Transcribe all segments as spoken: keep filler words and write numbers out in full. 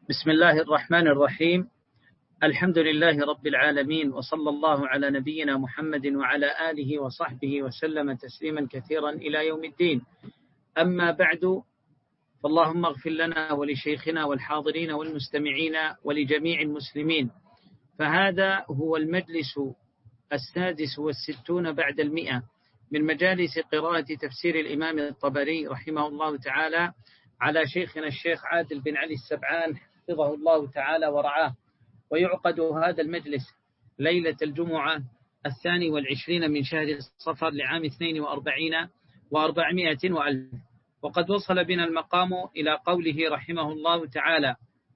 بسم الله الرحمن الرحيم. الحمد لله رب العالمين، وصلى الله على نبينا محمد وعلى آله وصحبه وسلم تسليما كثيرا إلى يوم الدين. أما بعد، فاللهم اغفر لنا ولشيخنا والحاضرين والمستمعين ولجميع المسلمين. فهذا هو المجلس السادس والستون بعد المئة من مجالس قراءة تفسير الإمام الطبري رحمه الله تعالى على شيخنا الشيخ عادل بن علي السبعان حفظه الله تعالى ورعاه. ويعقد هذا المجلس ليلة الجمعة الثاني والعشرين من شهر الصفر لعام اثنين وأربعين وأربعمائة وألف. وقد وصل بنا المقام إلى قوله رحمه الله تعالى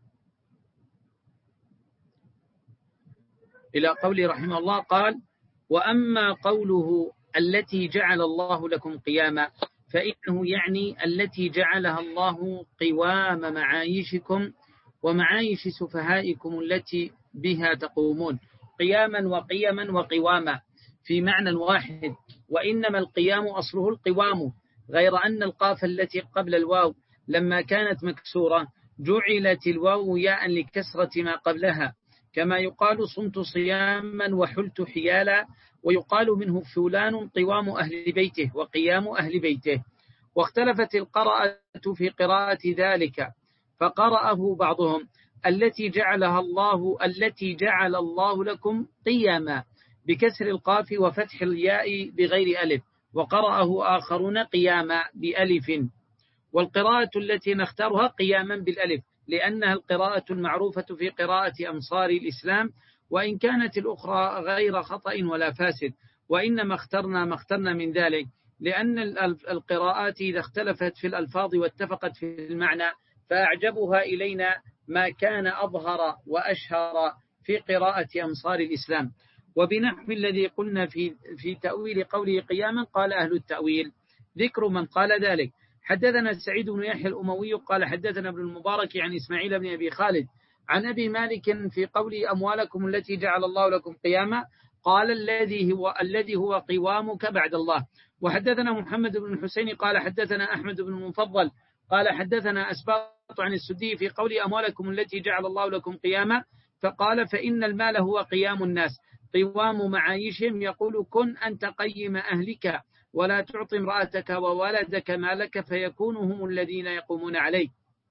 إلى قوله رحمه الله قال: وأما قوله التي جعل الله لكم قياما، فإنه يعني التي جعلها الله قوام معايشكم ومعايش سفهائكم التي بها تقومون، قياما وقيما وقواما في معنى واحد، وإنما القيام أصله القوام، غير أن القاف التي قبل الواو لما كانت مكسورة جعلت الواو ياء لكسرة ما قبلها، كما يقال صمت صياما وحلت حيالا، ويقال منه فلان قوام أهل بيته وقيام أهل بيته. واختلفت القراءة في قراءة ذلك، فقرأه بعضهم التي جعلها الله التي جعل الله لكم قياما بكسر القاف وفتح الياء بغير ألف، وقرأه آخرون قياما بألف. والقراءة التي نختارها قياما بالألف، لأنها القراءة المعروفة في قراءة أمصار الإسلام، وإن كانت الأخرى غير خطأ ولا فاسد، وإنما اخترنا ما اخترنا من ذلك لأن القراءات إذا اختلفت في الألفاظ واتفقت في المعنى فأعجبها إلينا ما كان أظهر وأشهر في قراءة أمصار الإسلام. وبنحو الذي قلنا في في تأويل قوله قياما قال أهل التأويل ذكر من قال ذلك. حدثنا سعيد بن يحيى الأموي قال حدثنا ابن المبارك عن إسماعيل بن أبي خالد عن أبي مالك في قوله أموالكم التي جعل الله لكم قياما قال الذي هو الذي هو قوامك بعد الله. وحدثنا محمد بن الحسين قال حدثنا أحمد بن المفضل قال حدثنا أسباط عن السدي في قول أموالكم التي جعل الله لكم قياما، فقال فإن المال هو قيام الناس قوام معايشهم، يقول كن أنت قيم أهلك ولا تعطي امرأتك وولدك مالك فيكونوا هم الذين يقومون عليه.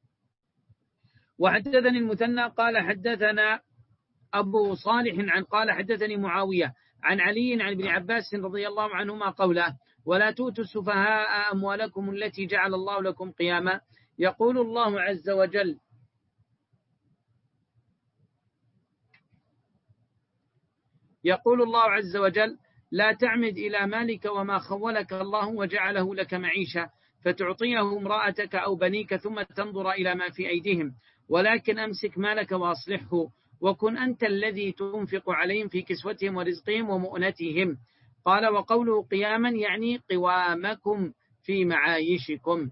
وحدثني المثنى قال حدثنا أبو صالح عن قال حدثني معاوية عن علي عن ابن عباس رضي الله عنهما قوله: ولا تؤتوا السفهاء أموالكم التي جعل الله لكم قياما. يقول الله عز وجل: يقول الله عز وجل: لا تعمد إلى مالك وما خولك الله وجعله لك معيشة فتعطيه امرأتك أو بنيك ثم تنظر إلى ما في أيديهم، ولكن أمسك مالك وأصلحه وكن أنت الذي تنفق عليهم في كسوتهم ورزقهم ومؤنتهم. قال: وقوله قياما يعني قوامكم في معايشكم.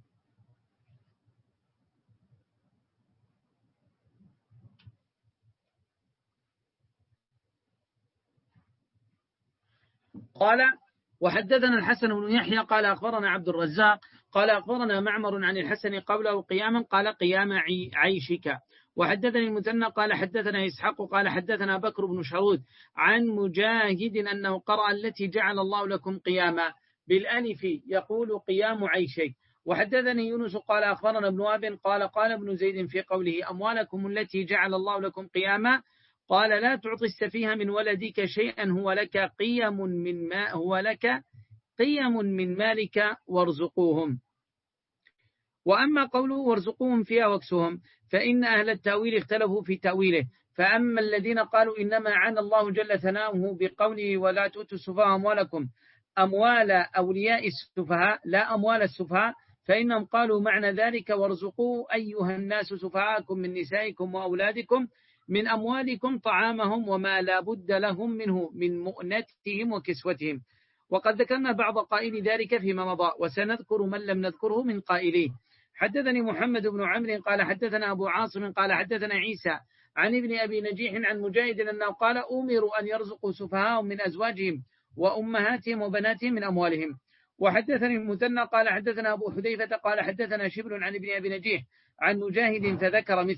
قال: وحدثنا الحسن بن يحيى قال أخبرنا عبد الرزاق قال أخبرنا معمر عن الحسن قوله قياما قال قيام عيشك. وحدثني المثنى قال حدثنا إسحاق قال حدثنا بكر بن شرود عن مجاهد أنه قرأ التي جعل الله لكم قياما بالألف يقول قيام عيشك. وحدثني يونس قال أخبرنا ابن وهب قال قال ابن زيد في قوله أموالكم التي جعل الله لكم قياما قال: لا تعطي السفيه من ولدك شيئا هو لك قيم من ما هو لك قيم من مالك وارزقوهم. وأما قوله وارزقوهم فيها واكسوهم فإن أهل التأويل اختلفوا في تأويله. فأما الذين قالوا إنما عانى الله جل ثناؤه بقوله ولا تؤتوا السفهاء أموالكم أموال أولياء السفهاء لا أموال السفهاء، فإنهم قالوا معنى ذلك وارزقوا أيها الناس سفهاءكم من نسائكم وأولادكم من أموالكم طعامهم وما لا بد لهم منه من مؤنتهم وكسوتهم. وقد ذكرنا بعض قائل ذلك فيما مضى، وسنذكر من لم نذكره من قائليه. حدثني محمد بن عمرو قال حدثنا أبو عاصم قال حدثنا عيسى عن ابن أبي نجيح عن مجاهد أنه قال: أمروا أن يرزقوا سفهاءهم من أزواجهم وأمهاتهم وبناتهم من أموالهم. وحدثني المثنى قال حدثنا أبو حذيفة قال حدثنا شبر عن ابن أبي نجيح عن مجاهد فذكر مثله.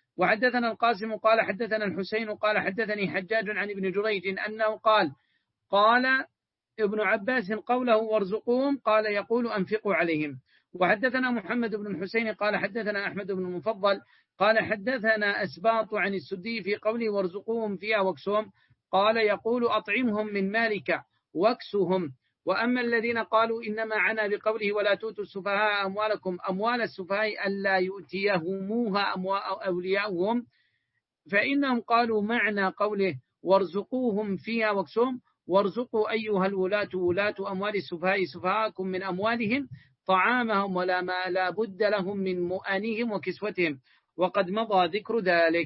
وحدثنا القاسم قال حدثنا الحسين قال حدثني حجاج عن ابن جريج أنه قال قال ابن عباس قوله وارزقوهم قال يقول أنفقوا عليهم. وحدثنا محمد بن الحسين قال حدثنا أحمد بن المفضل قال حدثنا أسباط عن السدي في قوله وارزقوهم فيها واكسوهم قال يقول أطعمهم من مالك واكسهم. وأما الذين قالوا إنما عنا بقوله ولا تؤتوا السفهاء أموالكم أموال السفهاء ألا يؤتيهموها أولياؤهم فإنهم قالوا معنى قوله وارزقوهم فيها واكسوهم وارزقوا أيها الولاة ولاة أموال السفهاء سفهاءكم من أموالهم طعامهم ولا ما لا بد لهم من مؤانهم وكسوتهم وقد مضى ذكر ذلك.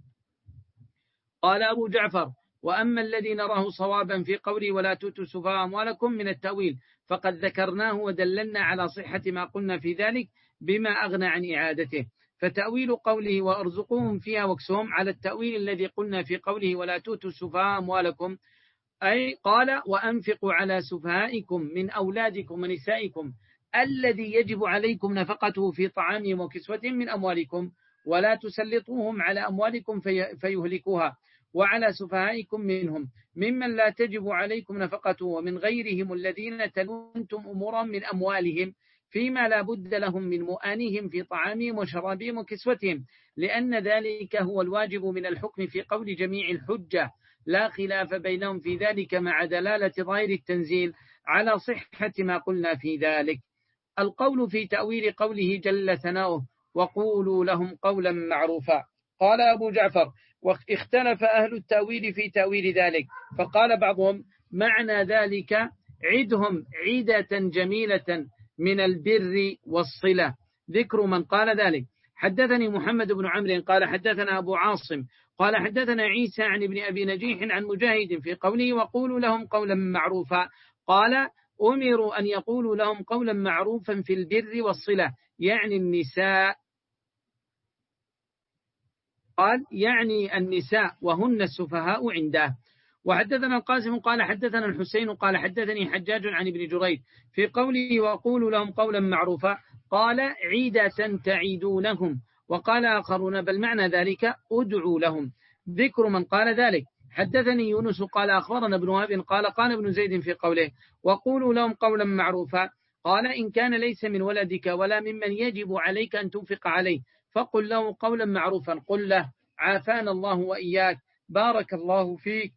قال أبو جعفر وأما الذي نراه صوابا في قوله ولا تؤتوا السفهاء أموالكم من التأويل فقد ذكرناه ودللنا على صحة ما قلنا في ذلك بما أغنى عن إعادته. فتأويل قوله وارزقوهم فيها واكسوهم على التأويل الذي قلنا في قوله ولا تؤتوا السفهاء أموالكم أي قال وأنفقوا على سفهائكم من أولادكم ونسائكم الذي يجب عليكم نفقته في طعامهم وكسوتهم من أموالكم ولا تسلطوهم على أموالكم في فيهلكوها وعلى سفهائكم منهم ممن لا تجب عليكم نفقته ومن غيرهم الذين تلونتم أمورا من أموالهم فيما لا بد لهم من مؤانهم في طعامهم وشرابهم وكسوتهم لأن ذلك هو الواجب من الحكم في قول جميع الحجة لا خلاف بينهم في ذلك مع دلالة ظاهر التنزيل على صحة ما قلنا في ذلك. القول في تأويل قوله جل ثناؤه وقولوا لهم قولا معروفا. قال أبو جعفر واختلف أهل التأويل في تأويل ذلك فقال بعضهم معنى ذلك عدهم عيدة جميلة من البر والصلة ذكر من قال ذلك. حدثني محمد بن عمرو قال حدثنا أبو عاصم قال حدثنا عيسى عن ابن أبي نجيح عن مجاهد في قوله وقولوا لهم قولا معروفا قال أمروا أن يقولوا لهم قولا معروفا في البر والصلة يعني النساء قال يعني النساء وهن السفهاء عنده. وحدثنا القاسم قال حدثنا الحسين قال حدثني حجاج عن ابن جريج في قوله وقولوا لهم قولا معروفا قال عيدة تعيدونهم وقال آخرون بل معنى ذلك أدعوا لهم ذكر من قال ذلك. حدثني يونس قال أخبرنا ابن وهب قال قال ابن زيد في قوله وقولوا لهم قولا معروفا قال إن كان ليس من ولدك ولا ممن يجب عليك أن تنفق عليه فقل له قولا معروفا قل له عافانا الله وإياك بارك الله فيك.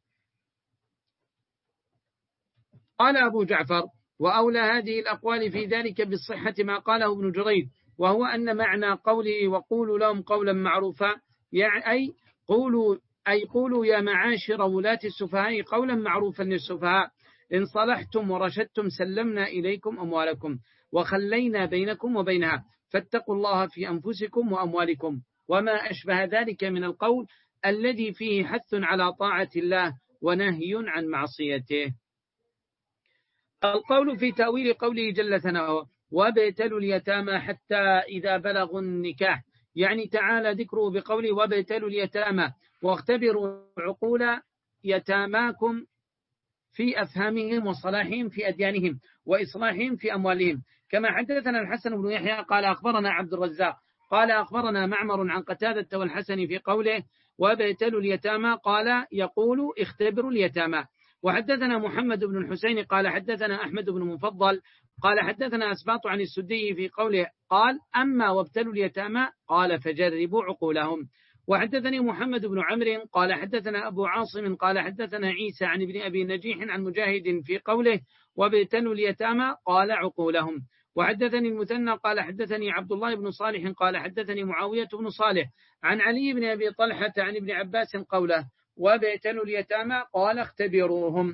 قال أبو جعفر وأولى هذه الأقوال في ذلك بالصحة ما قاله ابن جريج وهو أن معنى قوله وقولوا لهم قولا معروفا يعني أي قولوا أي قولوا يا معاشر ولاة السفهاء قولا معروفا للسفهاء إن صلحتم ورشدتم سلمنا إليكم أموالكم وخلينا بينكم وبينها فاتقوا الله في أنفسكم وأموالكم وما أشبه ذلك من القول الذي فيه حث على طاعة الله ونهي عن معصيته. القول في تأويل قوله جل ثناؤه وابتلوا اليتامى حتى إذا بلغوا النكاح يعني تعالى ذكره بقوله وابتلوا اليتامى واختبروا عقول يتاماكم في أفهامهم وصلاحهم في أديانهم وإصلاحهم في أموالهم. كما حدثنا الحسن بن يحيى قال أخبرنا عبد الرزاق قال أخبرنا معمر عن قتادة والحسن في قوله وابتلوا اليتامى قال يقول اختبروا اليتامى. وحدثنا محمد بن الحسين قال حدثنا أحمد بن مفضل قال حدثنا أسباط عن السدي في قوله قال أما وابتلوا اليتامى قال فجربوا عقولهم. وحدثني محمد بن عمرو قال حدثنا أبو عاصم قال حدثنا عيسى عن ابن أبي نجيح عن مجاهد في قوله وابتلوا اليتامى قال عقولهم. وحدثني المثنى قال حدثني عبد الله بن صالح قال حدثني معاوية بن صالح عن علي بن أبي طلحة عن ابن عباس قوله وابتلوا اليتامى قال اختبروهم.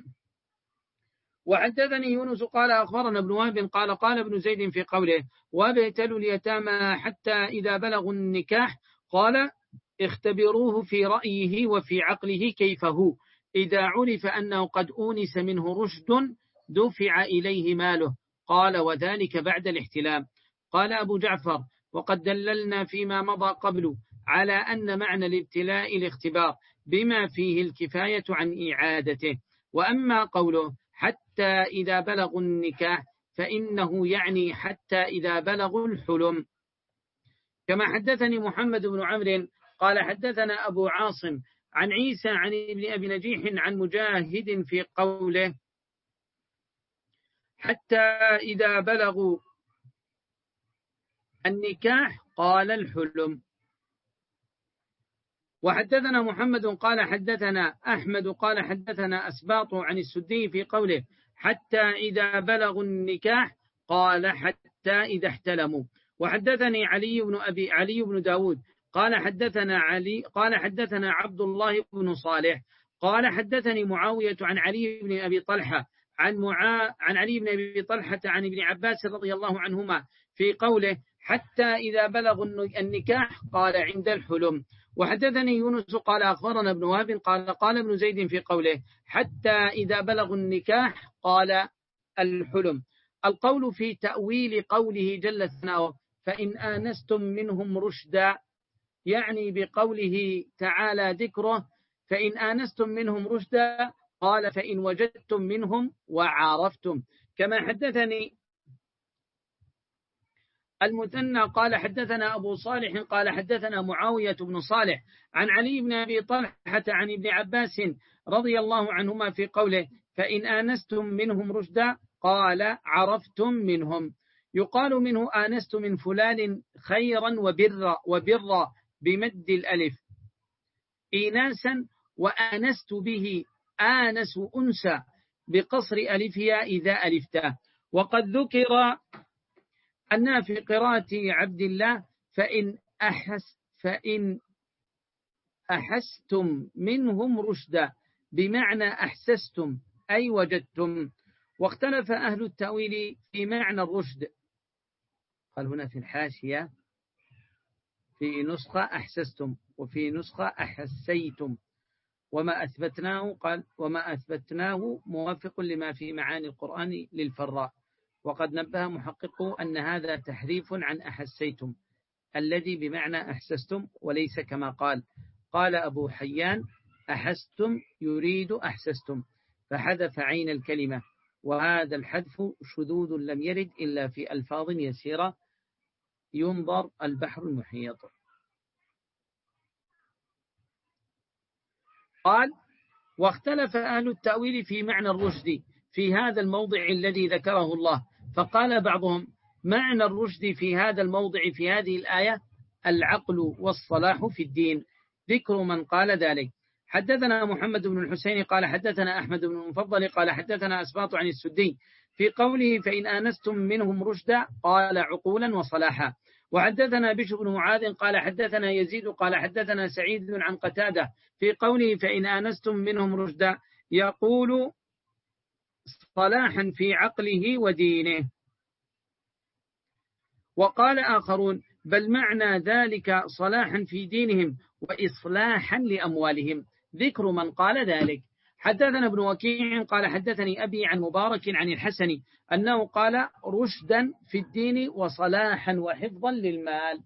وحدثني يونس قال أخبرنا ابن وهب قال قال ابن زيد في قوله وابتلوا اليتامى حتى إذا بلغوا النكاح قال اختبروه في رأيه وفي عقله كيف هو إذا عرف أنه قد أونس منه رشد دفع إليه ماله قال وذلك بعد الاحتلام. قال أبو جعفر وقد دللنا فيما مضى قبل على أن معنى الابتلاء الاختبار بما فيه الكفاية عن إعادته. وأما قوله حتى إذا بلغوا النكاح فإنه يعني حتى إذا بلغوا الحلم. كما حدثني محمد بن عمرو قال حدثنا أبو عاصم عن عيسى عن ابن أبي نجيح عن مجاهد في قوله حتى إذا بلغوا النكاح قال الحلم. وحدثنا محمد قال حدثنا أحمد قال حدثنا أسباط عن السدي في قوله حتى إذا بلغوا النكاح قال حتى إذا احتلموا. وحدثني علي بن أبي علي بن داود قال حدثنا علي قال حدثنا عبد الله بن صالح قال حدثني معاوية عن علي بن أبي طلحة عن معا عن علي بن أبي طلحة عن ابن عباس رضي الله عنهما في قوله حتى إذا بلغوا النكاح قال عند الحلم. وحدثني يونس قال أخبرنا ابن وهب قال قال ابن زيد في قوله حتى إذا بلغوا النكاح قال الحلم. القول في تأويل قوله جل ثناؤه فإن آنستم منهم رشدا، يعني بقوله تعالى ذكره فإن آنستم منهم رشدا قال فإن وجدتم منهم وعارفتم. كما حدثني المثنى قال حدثنا أبو صالح قال حدثنا معاوية بن صالح عن علي بن أبي طلحة عن ابن عباس رضي الله عنهما في قوله فإن آنستم منهم رشدا قال عرفتم منهم. يقال منه آنست من فلان خيرا وبرا وبرا بمد الألف إيناسا، وآنست به آنس أنسى بقصر ألفها إذا ألفته. وقد ذكر أن في قراءة عبد الله فإن أحس فإن أحستم منهم رشدا بمعنى أحسستم أي وجدتم. واختلف أهل التأويل في معنى الرشد، قال هنا في الحاشية في نسخة أحسستم وفي نسخة أحسيتم، وما أثبتناه قال وما أثبتناه موافق لما في معاني القرآن للفراء. وقد نبه محققه أن هذا تحريف عن أحسيتم الذي بمعنى أحسستم وليس كما قال قال أبو حيان أحستم يريد أحسستم فحذف عين الكلمة، وهذا الحذف شذوذ لم يرد إلا في ألفاظ يسيرة ينظر البحر المحيط. قال واختلف أهل التأويل في معنى الرشد في هذا الموضع الذي ذكره الله، فقال بعضهم معنى الرشد في هذا الموضع في هذه الآية العقل والصلاح في الدين، ذكر من قال ذلك. حدثنا محمد بن الحسين قال حدثنا أحمد بن المفضل قال حدثنا أسباط عن السدي في قوله فإن آنستم منهم رشدا قال عقولا وصلاحا. وحدثنا بشر بن معاذ قال حدثنا يزيد قال حدثنا سعيد عن قتادة في قوله فإن آنستم منهم رشدا يقول صلاحا في عقله ودينه. وقال آخرون بل معنى ذلك صلاحا في دينهم وإصلاحا لأموالهم، ذكر من قال ذلك. حدثنا ابن وكيع قال حدثني أبي عن مبارك عن الحسن أنه قال رشدا في الدين وصلاحا وحفظا للمال.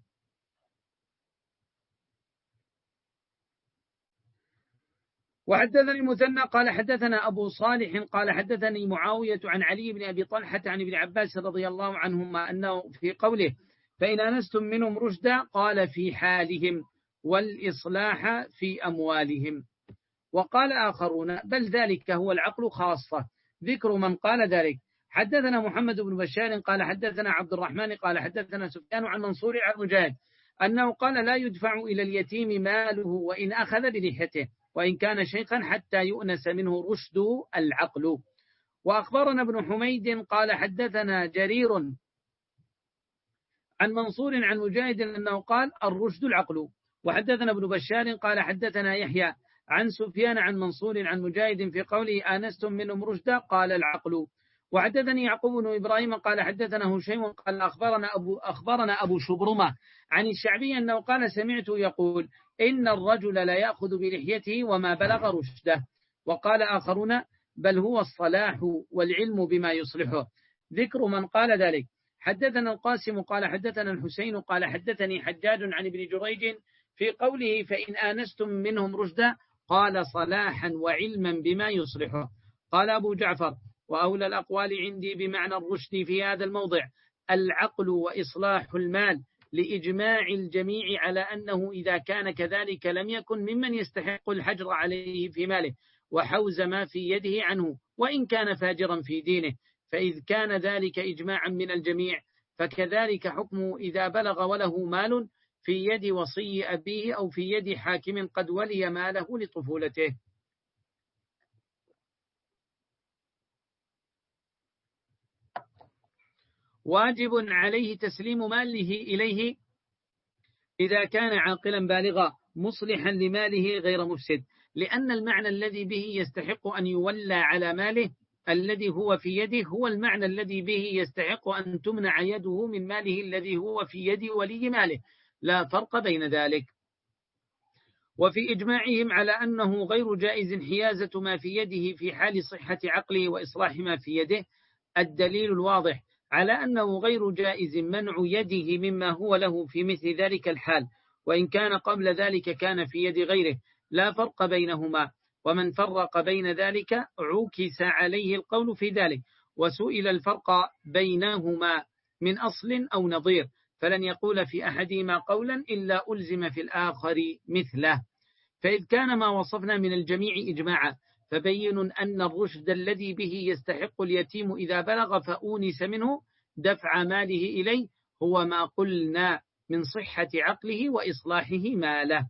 وحدثني المثنى قال حدثنا أبو صالح قال حدثني معاوية عن علي بن أبي طلحة عن ابن عباس رضي الله عنهما أنه في قوله فإن آنستم منهم رشدا قال في حالهم والإصلاح في أموالهم. وقال آخرون بل ذلك هو العقل خاصة، ذكر من قال ذلك. حدثنا محمد بن بشار قال حدثنا عبد الرحمن قال حدثنا سفيان عن منصور عن مجاهد أنه قال لا يدفع إلى اليتيم ماله وإن أخذ بلحيته وإن كان شيخا حتى يؤنس منه رشد العقل. وأخبرنا ابن حميد قال حدثنا جرير عن منصور عن مجاهد أنه قال الرشد العقل. وحدثنا ابن بشار قال حدثنا يحيى عن سفيان عن منصور عن مجاهد في قوله آنستم منهم رشدا قال العقل. وحدثني يعقوب بن إبراهيم قال حدثنا هشيم قال أخبرنا أبو, أخبرنا أبو شبرمة عن الشعبي أنه قال سمعت يقول إن الرجل لا يأخذ بلحيته وما بلغ رشده. وقال آخرون بل هو الصلاح والعلم بما يصلحه، ذكر من قال ذلك. حدثنا القاسم قال حدثنا الحسين قال حدثني حجاج عن ابن جريج في قوله فإن آنستم منهم رشدا قال صلاحا وعلما بما يصلحه. قال أبو جعفر وأولى الأقوال عندي بمعنى الرشد في هذا الموضع العقل وإصلاح المال، لإجماع الجميع على أنه إذا كان كذلك لم يكن ممن يستحق الحجر عليه في ماله وحوز ما في يده عنه وإن كان فاجرا في دينه. فإذ كان ذلك إجماعا من الجميع فكذلك حكمه إذا بلغ وله مال في يد وصي أبيه أو في يد حاكم قد ولي ماله لطفولته. واجب عليه تسليم ماله إليه إذا كان عاقلا بالغا مصلحا لماله غير مفسد، لأن المعنى الذي به يستحق أن يولى على ماله الذي هو في يده هو المعنى الذي به يستحق أن تمنع يده من ماله الذي هو في يد ولي ماله، لا فرق بين ذلك. وفي إجماعهم على أنه غير جائز حيازة ما في يده في حال صحة عقله وإصلاح ما في يده الدليل الواضح على أنه غير جائز منع يده مما هو له في مثل ذلك الحال، وإن كان قبل ذلك كان في يد غيره، لا فرق بينهما. ومن فرق بين ذلك عكس عليه القول في ذلك، وسئل الفرق بينهما من أصل أو نظير، فلن يقول في أحدهما قولا إلا ألزم في الآخر مثله. فإذ كان ما وصفنا من الجميع إجماعا فبين أن الرشد الذي به يستحق اليتيم إذا بلغ فأونس منه دفع ماله إليه هو ما قلنا من صحة عقله وإصلاحه ماله.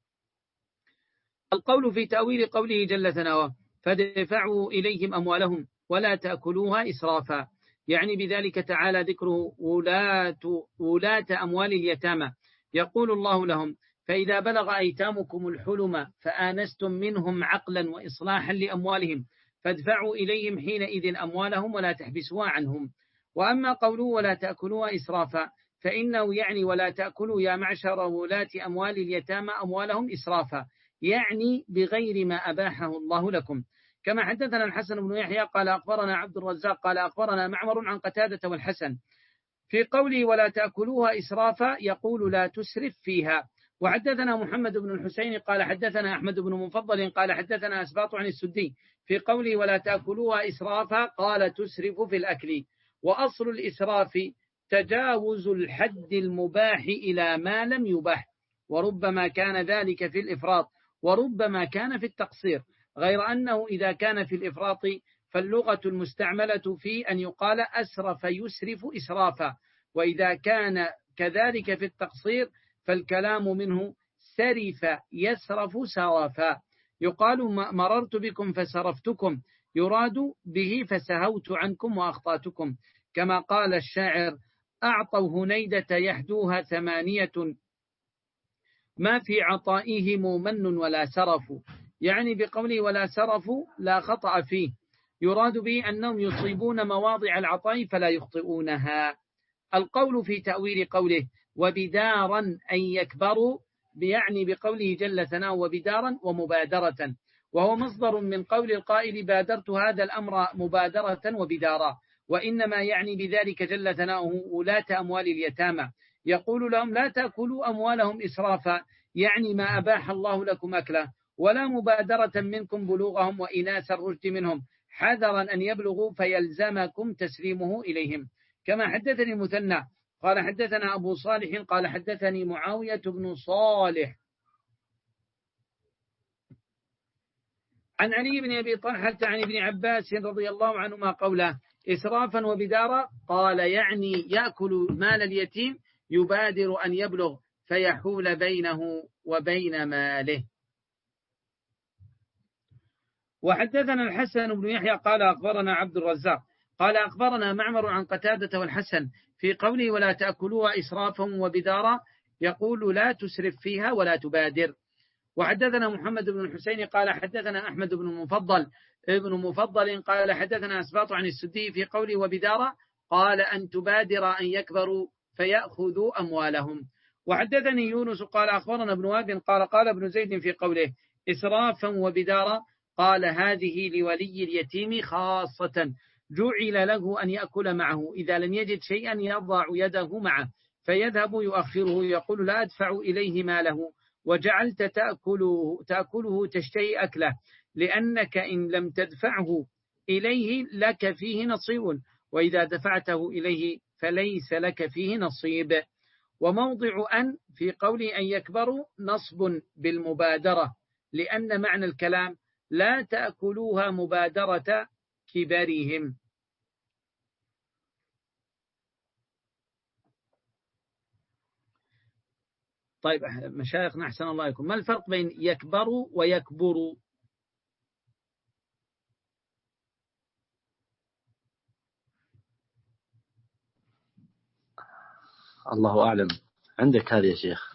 القول في تأويل قوله جل ثناؤه فادفعوا إليهم أموالهم ولا تأكلوها إسرافا، يعني بذلك تعالى ذكره ولاة, ولاة أموال اليتامى، يقول الله لهم فإذا بلغ أيتامكم الحلم فآنستم منهم عقلا وإصلاحا لأموالهم فادفعوا إليهم حينئذ أموالهم ولا تحبسوها عنهم. وأما قوله ولا تأكلوها إسرافا فإنه يعني ولا تأكلوا يا معشر ولاة أموال اليتامى أموالهم إسرافا، يعني بغير ما أباحه الله لكم. كما حدثنا الحسن بن يحيى قال أخبرنا عبد الرزاق قال أخبرنا معمر عن قتادة والحسن في قوله ولا تأكلوها إسرافا يقول لا تسرف فيها. وحدثنا محمد بن الحسين قال حدثنا أحمد بن مفضل قال حدثنا أسباط عن السدي في قوله ولا تأكلوها إسرافا قال تسرف في الأكل. وأصل الإسراف تجاوز الحد المباح إلى ما لم يباح، وربما كان ذلك في الإفراط وربما كان في التقصير، غير أنه إذا كان في الإفراط فاللغة المستعملة في أن يقال أسرف يسرف إسرافا، وإذا كان كذلك في التقصير فالكلام منه سرف يسرف سرفا. يقال مررت بكم فسرفتكم، يراد به فسهوت عنكم وأخطأتكم، كما قال الشاعر أعطوا هنيدة يحدوها ثمانية ما في عطائهم من ولا سرف، يعني بقوله ولا سرف لا خطأ فيه، يراد به أنهم يصيبون مواضع العطاء فلا يخطئونها. القول في تأويل قوله وبدارا أن يكبروا يعني بقوله جل ثناؤه وبدارا ومبادرة، وهو مصدر من قول القائل بادرت هذا الأمر مبادرة وبدارا، وإنما يعني بذلك جل ثناؤه ولاة أموال اليتامى، يقول لهم لا تأكلوا أموالهم إسرافا، يعني ما أباح الله لكم أكله، ولا مبادرة منكم بلوغهم وإناس الرشد منهم حذرا أن يبلغوا فيلزمكم تسليمه إليهم. كما حدثني مثنى قال حدثنا أبو صالح قال حدثني معاوية بن صالح عن علي بن أبي طلحة عن ابن عباس رضي الله عنهما قوله إسرافا وبدارا، قال يعني يأكل مال اليتيم يبادر أن يبلغ فيحول بينه وبين ماله. وحدثنا الحسن بن يحيى قال أخبرنا عبد الرزاق قال أخبرنا معمر عن قتادة والحسن في قوله ولا تأكلوها إسرافا وبدارا يقول لا تسرف فيها ولا تبادر. وحدثنا محمد بن الحسين قال حدثنا أحمد بن مفضل ابن مفضل قال حدثنا أسباط عن السدي في قوله وبدارا قال أن تبادر أن يكبروا فيأخذوا أموالهم. وحدثني يونس قال أخبرنا ابن وهب قال قال ابن زيد في قوله إسرافا وبدارا قال هذه لولي اليتيم خاصة، جعل له أن يأكل معه إذا لم يجد شيئا يضع يده معه فيذهب يؤخره يقول لا أدفع إليه ماله، وجعلت تأكله, تأكله تشتهي أكله، لأنك إن لم تدفعه إليه لك فيه نصيب، وإذا دفعته إليه فليس لك فيه نصيب. وموضع أن في قوله أن يكبروا نصب بالمبادرة، لأن معنى الكلام لا تأكلوها مبادرة كبرهم. طيب مشايخنا أحسن الله عليكم، ما الفرق بين يكبروا ويكبروا؟ الله أعلم، عندك هذا يا شيخ؟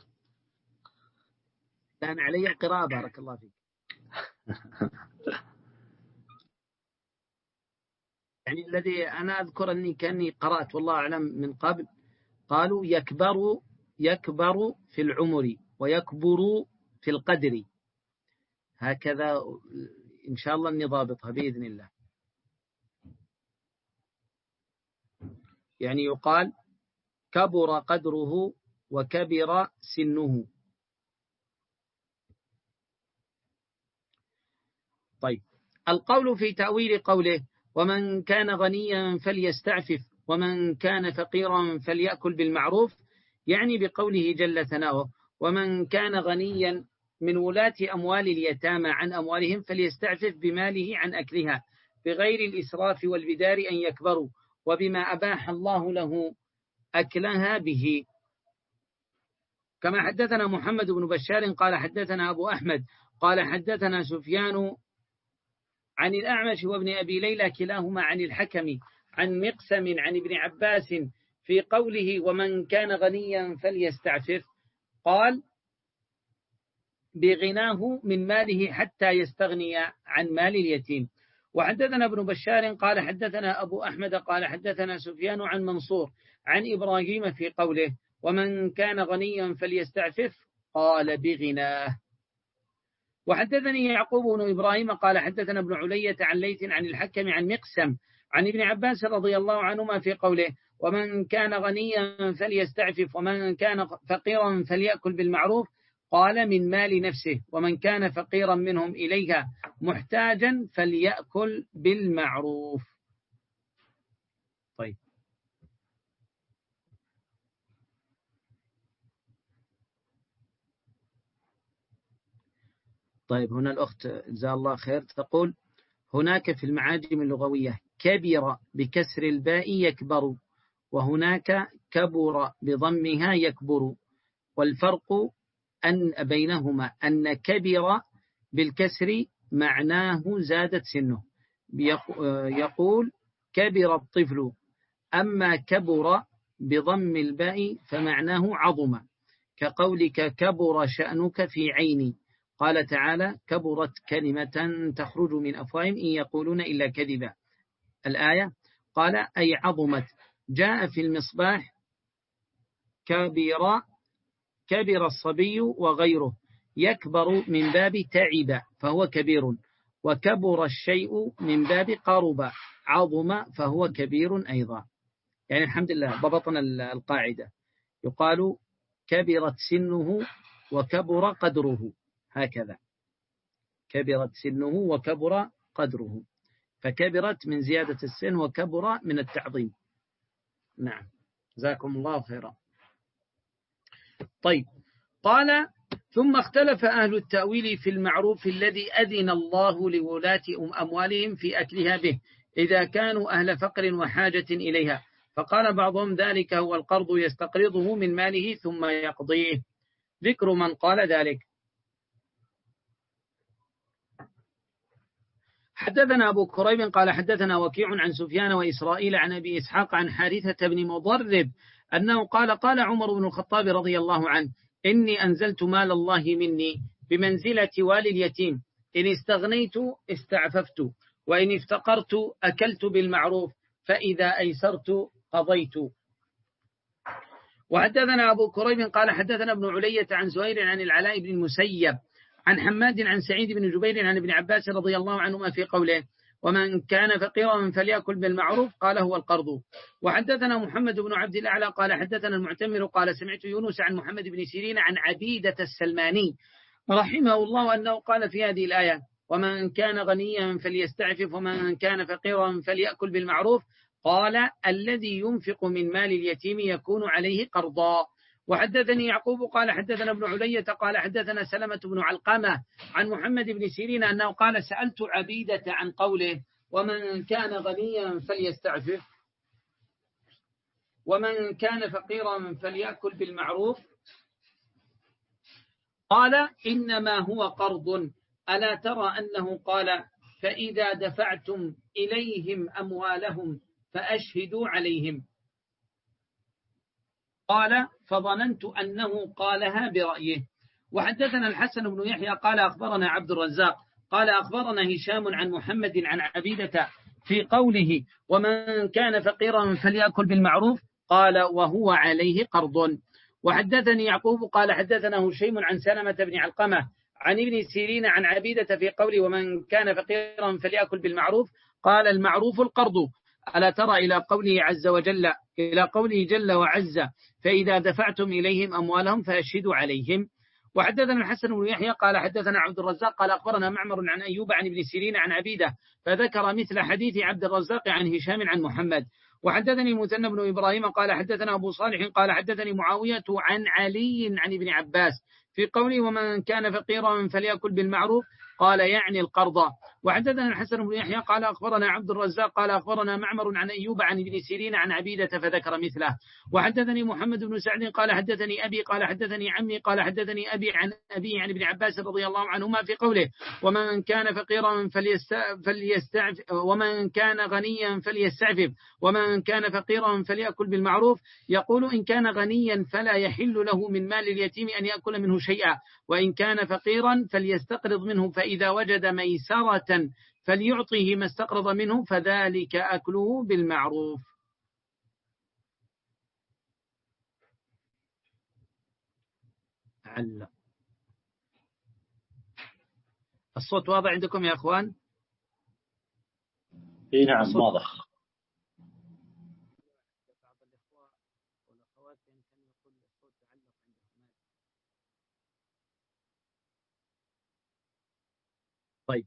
كان علي قراءة بارك الله فيك. يعني الذي أنا أذكر أني كأني قرأت والله أعلم من قبل، قالوا يكبر يكبر في العمر ويكبر في القدر، هكذا إن شاء الله أني ضابطها بإذن الله. يعني يقال كبر قدره وكبر سنه. طيب القول في تأويل قوله ومن كان غنيا فليستعفف ومن كان فقيرا فليأكل بالمعروف، يعني بقوله جل ثناؤه ومن كان غنيا من ولاة أموال اليتامى عن أموالهم فليستعفف بماله عن أكلها بغير الإسراف والبدار أن يكبروا، وبما أباح الله له أكلها به. كما حدثنا محمد بن بشار قال حدثنا أبو أحمد قال حدثنا سفيان عن الأعمش وابن أبي ليلى كلاهما عن الحكم عن مقسم عن ابن عباس في قوله ومن كان غنيا فليستعفف، قال بغناه من ماله حتى يستغني عن مال اليتيم. وحدثنا ابن بشار قال حدثنا أبو أحمد قال حدثنا سفيان عن منصور عن إبراهيم في قوله ومن كان غنيا فليستعفف قال بغناه. وحدثني يعقوب بن إبراهيم قال حدثنا ابن علية عن ليث عن الحكم عن مقسم عن ابن عباس رضي الله عنهما في قوله ومن كان غنيا فليستعفف ومن كان فقيرا فليأكل بالمعروف، قال من مال نفسه، ومن كان فقيرا منهم إليها محتاجا فليأكل بالمعروف. طيب طيب هنا الأخت جزاها الله خير تقول هناك في المعاجم اللغوية كبر بكسر الباء يكبر، وهناك كبر بضمها يكبر، والفرق أن بينهما أن كبر بالكسر معناه زادت سنه، يقول كبر الطفل، أما كبر بضم الباء فمعناه عظم، كقولك كبر شأنك في عيني. قال تعالى كبرت كلمة تخرج من أفواههم إن يقولون إلا كذبا، الآية قال أي عظمت. جاء في المصباح كبر كبر الصبي وغيره، يكبر من باب تعب فهو كبير، وكبر الشيء من باب قرب عظم فهو كبير أيضا. يعني الحمد لله ضبطنا القاعدة، يقال كبرت سنه وكبر قدره، هكذا كبرت سنه وكبر قدره، فكبرت من زيادة السن وكبر من التعظيم. نعم جزاكم الله خيرا. طيب قال ثم اختلف أهل التأويل في المعروف الذي أذن الله لولاة أموالهم في أكلها به إذا كانوا أهل فقر وحاجة إليها، فقال بعضهم ذلك هو القرض يستقرضه من ماله ثم يقضيه. ذكر من قال ذلك. حدثنا أبو كريب قال حدثنا وكيع عن سفيان وإسرائيل عن أبي إسحاق عن حارثة بن مضرب أنه قال قال عمر بن الخطاب رضي الله عنه إني أنزلت مال الله مني بمنزلة والي اليتيم، إن استغنيت استعففت وإن افتقرت أكلت بالمعروف فإذا أيسرت قضيت. وحدثنا أبو كريب قال حدثنا ابن علية عن زهير عن العلاء بن المسيب عن حماد عن سعيد بن جبير عن ابن عباس رضي الله عنهما في قوله ومن كان فقيرا فليأكل بالمعروف قال هو القرض. وحدثنا محمد بن عبد الأعلى قال حدثنا المعتمر قال سمعت يونس عن محمد بن سيرين عن عبيدة السلماني رحمه الله أنه قال في هذه الآية ومن كان غنيا فليستعفف ومن كان فقيرا فليأكل بالمعروف، قال الذي ينفق من مال اليتيم يكون عليه قرضا، وحدثني يعقوب قال حدثنا ابن علية قال حدثنا سلمة بن علقمة عن محمد بن سيرين أنه قال سألت عبيدة عن قوله ومن كان غنيا فليستعفف ومن كان فقيرا فليأكل بالمعروف قال إنما هو قرض ألا ترى أنه قال فإذا دفعتم إليهم أموالهم فأشهدوا عليهم قال فظننت أنه قالها برأيه. وحدثنا الحسن بن يحيى قال أخبرنا عبد الرزاق قال أخبرنا هشام عن محمد عن عبيدة في قوله ومن كان فقيرا فليأكل بالمعروف قال وهو عليه قرض. وحدثني يعقوب قال حدثنا هشيم عن سلمة بن علقمة عن ابن سيرين عن عبيدة في قوله ومن كان فقيرا فليأكل بالمعروف قال المعروف القرض ألا ترى إلى قوله عز وجل إلى قوله جل وعز فإذا دفعتم إليهم أموالهم فأشهدوا عليهم. وحدثنا الحسن بن يحيى قال حدثنا عبد الرزاق قال أخبرنا معمر عن أيوب عن ابن سيرين عن عبيدة فذكر مثل حديث عبد الرزاق عن هشام عن محمد. وحدثني المثنى بن إبراهيم قال حدثنا أبو صالح قال حدثني معاوية عن علي عن ابن عباس في قوله ومن كان فقيرا فليأكل بالمعروف قال يعني القرض. وحدثنا الحسن بن يحيى قال أخبرنا عبد الرزاق قال أخبرنا معمر عن أيوب عن ابن سيرين عن عبيدة فذكر مثله. وحدثني محمد بن سعد قال حدثني أبي قال حدثني عمي قال حدثني أبي عن أبي عن ابن عباس رضي الله عنهما في قوله ومن كان فقيرا فليستعفف ومن كان غنيا فليستعفف ومن كان فقيرا فليأكل بالمعروف يقول إن كان غنيا فلا يحل له من مال اليتيم أن يأكل منه شيئا وإن كان فقيرا فليستقرض منه فإذا وجد ميسرة فليعطيه ما استقرض منه فذلك أكله بالمعروف. علق. الصوت واضح عندكم يا أخوان؟ اي نعم واضح. طيب.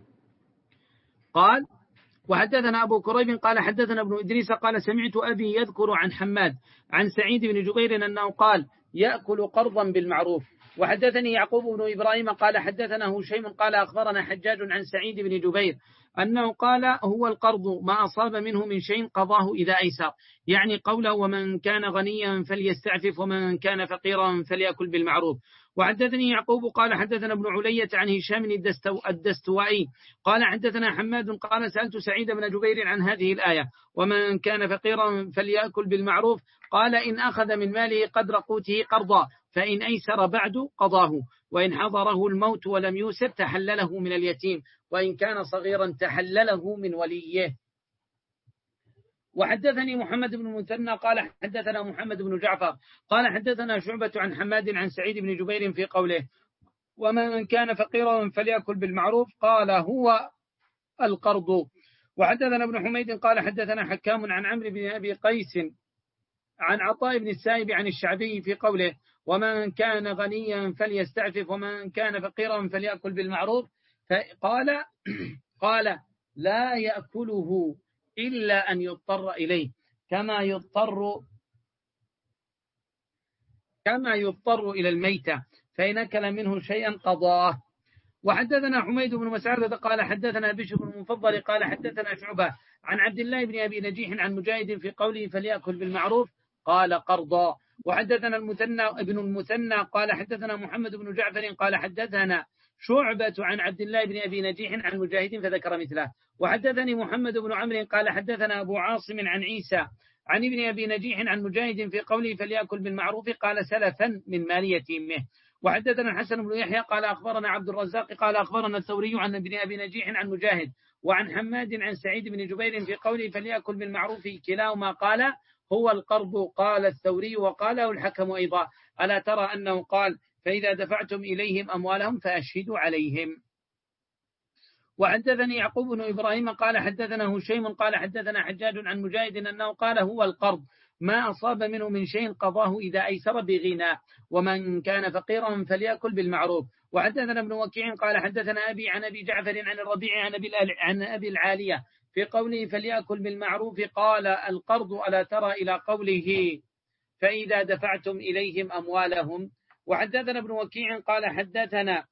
قال وحدثنا أبو كريب قال حدثنا ابن إدريس قال سمعت أبي يذكر عن حماد عن سعيد بن جبير أنه قال يأكل قرضا بالمعروف. وحدثني يعقوب بن إبراهيم قال حدثنا هشيم قال أخبرنا حجاج عن سعيد بن جبير أنه قال هو القرض ما أصاب منه من شيء قضاه إذا أيسر يعني قوله ومن كان غنيا فليستعفف ومن كان فقيرا فليأكل بالمعروف. وحدثني يعقوب قال حدثنا ابن علية عن هشام الدستوائي قال حدثنا حماد قال سألت سعيد بن جبير عن هذه الآية ومن كان فقيرا فليأكل بالمعروف قال إن أخذ من ماله قدر قوته قرضا فإن أيسر بعد قضاه وإن حضره الموت ولم يوسر تحلله من اليتيم وإن كان صغيرا تحلله من وليه. وحدثني محمد بن المثنى قال حدثنا محمد بن جعفر قال حدثنا شعبة عن حماد عن سعيد بن جبير في قوله ومن كان فقيرا فليأكل بالمعروف قال هو القرض. وحدثنا ابن حميد قال حدثنا حكام عن عمرو بن أبي قيس عن عطاء بن السائب عن الشعبي في قوله ومن كان غنيا فليستعفف ومن كان فقيرا فليأكل بالمعروف فقال قال لا يأكله إلا أن يضطر إليه كما يضطر كما يضطر إلى الميتة فإن أكل منه شيئا قضاه. وحدثنا حميد بن مسعود قال حدثنا بشر بن المفضل قال حدثنا شعبة عن عبد الله بن أبي نجيح عن مجاهد في قوله فليأكل بالمعروف قال قرضا. وحدثنا المثنى ابن المثنى قال حدثنا محمد بن جعفر قال حدثنا شعبة عن عبد الله بن أبي نجيح عن مجاهد فذكر مثله. وحدثني محمد بن عمرو قال حدثنا أبو عاصم عن عيسى عن ابن أبي نجيح عن مجاهد في قوله فليأكل بالمعروف قال سلفا من مال يتيمه. وحدثنا الحسن بن يحيى قال أخبرنا عبد الرزاق قال أخبرنا الثوري عن ابن أبي نجيح عن مجاهد وعن حماد عن سعيد بن جبير في قوله فليأكل بالمعروف كلاهما قال هو القرض. قال الثوري وقاله الحكم أيضا ألا ترى أنه قال فإذا دفعتم إليهم أموالهم فأشهدوا عليهم. وحدثني يعقوب بن إبراهيم قال حدثنا هشيم قال حدثنا حجاج عن مجاهد أنه قال هو القرض ما أصاب منه من شيء قضاه إذا أيسر بغنى ومن كان فقيرا فليأكل بالمعروف. وحدثنا ابن وكيع قال حدثنا أبي عن أبي جعفر عن الربيع عن أبي, عن أبي العالية في قوله فليأكل بالمعروف قال القرض ألا ترى إلى قوله فإذا دفعتم إليهم أموالهم. وحدثنا ابن وكيع قال حدثنا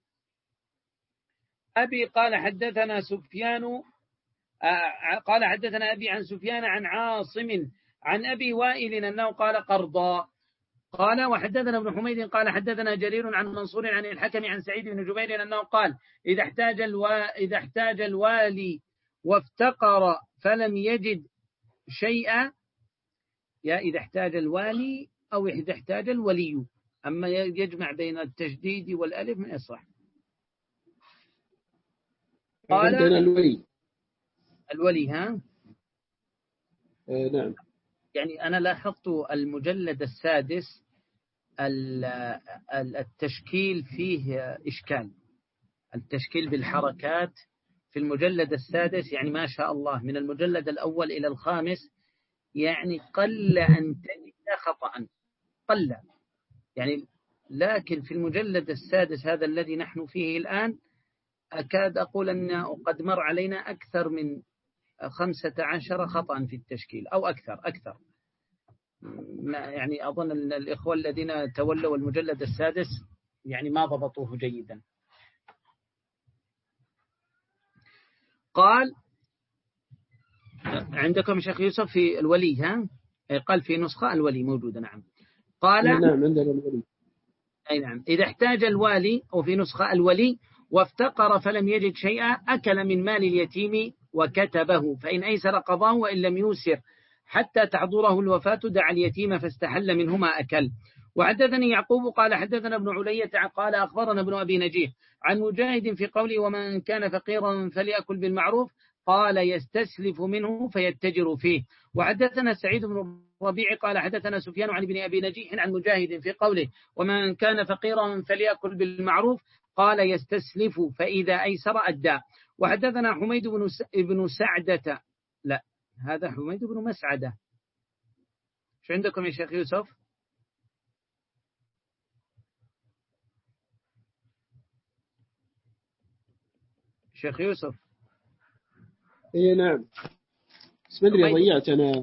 أبي قال حدثنا سفيان قال حدثنا أبي عن سفيان عن عاصم عن أبي وائل أنه قال قرضا. قال وحدثنا ابن حميد قال حدثنا جرير عن منصور عن الحكم عن سعيد بن جبير أنه قال إذا احتاج الوا... إذا احتاج الوالي وافتقر فلم يجد شيئا، يا إذا احتاج الوالي أو إذا احتاج الولي، أما يجمع بين التشديد والألف من يصح. قال عندنا الولي الولي ها آه نعم. يعني أنا لاحظت المجلد السادس التشكيل فيه إشكال، التشكيل بالحركات في المجلد السادس يعني ما شاء الله من المجلد الأول إلى الخامس يعني قل أن تجد خطأ قل يعني، لكن في المجلد السادس هذا الذي نحن فيه الآن أكاد أقول أن قد مر علينا أكثر من خمسة عشر خطأ في التشكيل أو أكثر أكثر يعني أظن الإخوة الذين تولوا المجلد السادس يعني ما ضبطوه جيدا. قال عندكم شيخ يوسف في الولي ها قال في نسخة الولي موجودة نعم. قال نعم عندنا الولي أي نعم إذا احتاج الوالي أو في نسخة الولي وافتقر فلم يجد شيئا أكل من مال اليتيم وكتبه، فإن أيسر قضاه وإن لم يوسر حتى تحضره الوفاة دعا اليتيم فاستحل منهما أكل. وحدثني يعقوب قال حدثنا ابن علية قال أخبرنا ابن أبي نجيح عن مجاهد في قوله ومن كان فقيرا فليأكل بالمعروف قال يستسلف منه فيتجر فيه. وحدثنا سعيد بن ربيع قال حدثنا سفيان عن ابن أبي نجيح عن مجاهد في قوله ومن كان فقيرا فليأكل بالمعروف قال يستسلف فإذا أيسر أدى. وحدثنا حميد بن سعدة لا هذا حميد بن مسعدة. شو عندكم يا شيخ يوسف؟ شيخ يوسف اي نعم بس ما ادري ضيعت انا.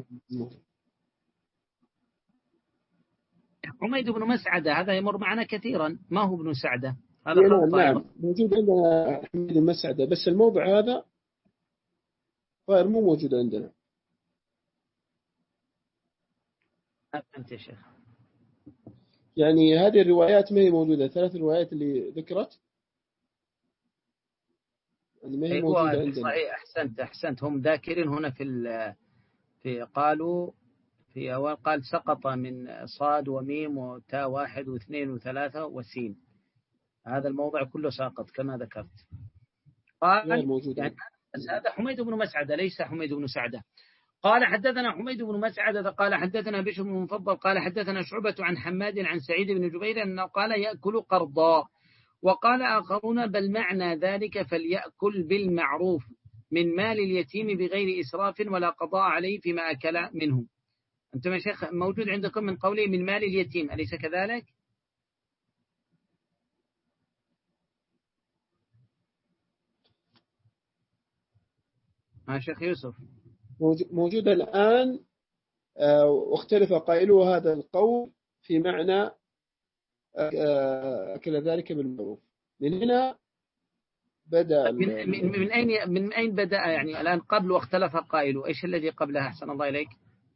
حميد بن مسعدة هذا يمر معنا كثيرا ما هو ابن سعدة هذا نعم نعم موجود عندنا حميد بن مسعدة بس الموضع هذا غير مو موجود عندنا. أنت يا شيخ يعني هذه الروايات ما هي موجودة، ثلاث روايات اللي ذكرت يعني ما هي موجودة عندنا. صحيح أحسنت أحسنت هم ذاكرين هنا في في قالوا في أول قال سقط من صاد وميم وتاء واحد واثنين وثلاثة وسين، هذا الموضع كله ساقط كما ذكرت. قال يعني هذا حميد بن مسعدة ليس حميد بن سعدة. قال حدثنا حميد بن مسعدة قال حدثنا بشر بن المفضل قال حدثنا شعبة عن حماد عن سعيد بن جبير أنه قال يأكل قرضا. وقال آخرون بل معنى ذلك فليأكل بالمعروف من مال اليتيم بغير إسراف ولا قضاء عليه فيما أكل منه. أنتم يا شيخ موجود عندكم من قوله من مال اليتيم أليس كذلك؟ ها شيخ يوسف موجود الآن واختلف قائله هذا القول في معنى أكل ذلك بالمعروف. من هنا بدأ من, من, من أين من أين بدأ يعني الآن قبل واختلف قائله إيش الذي قبلها أحسن الله إليك؟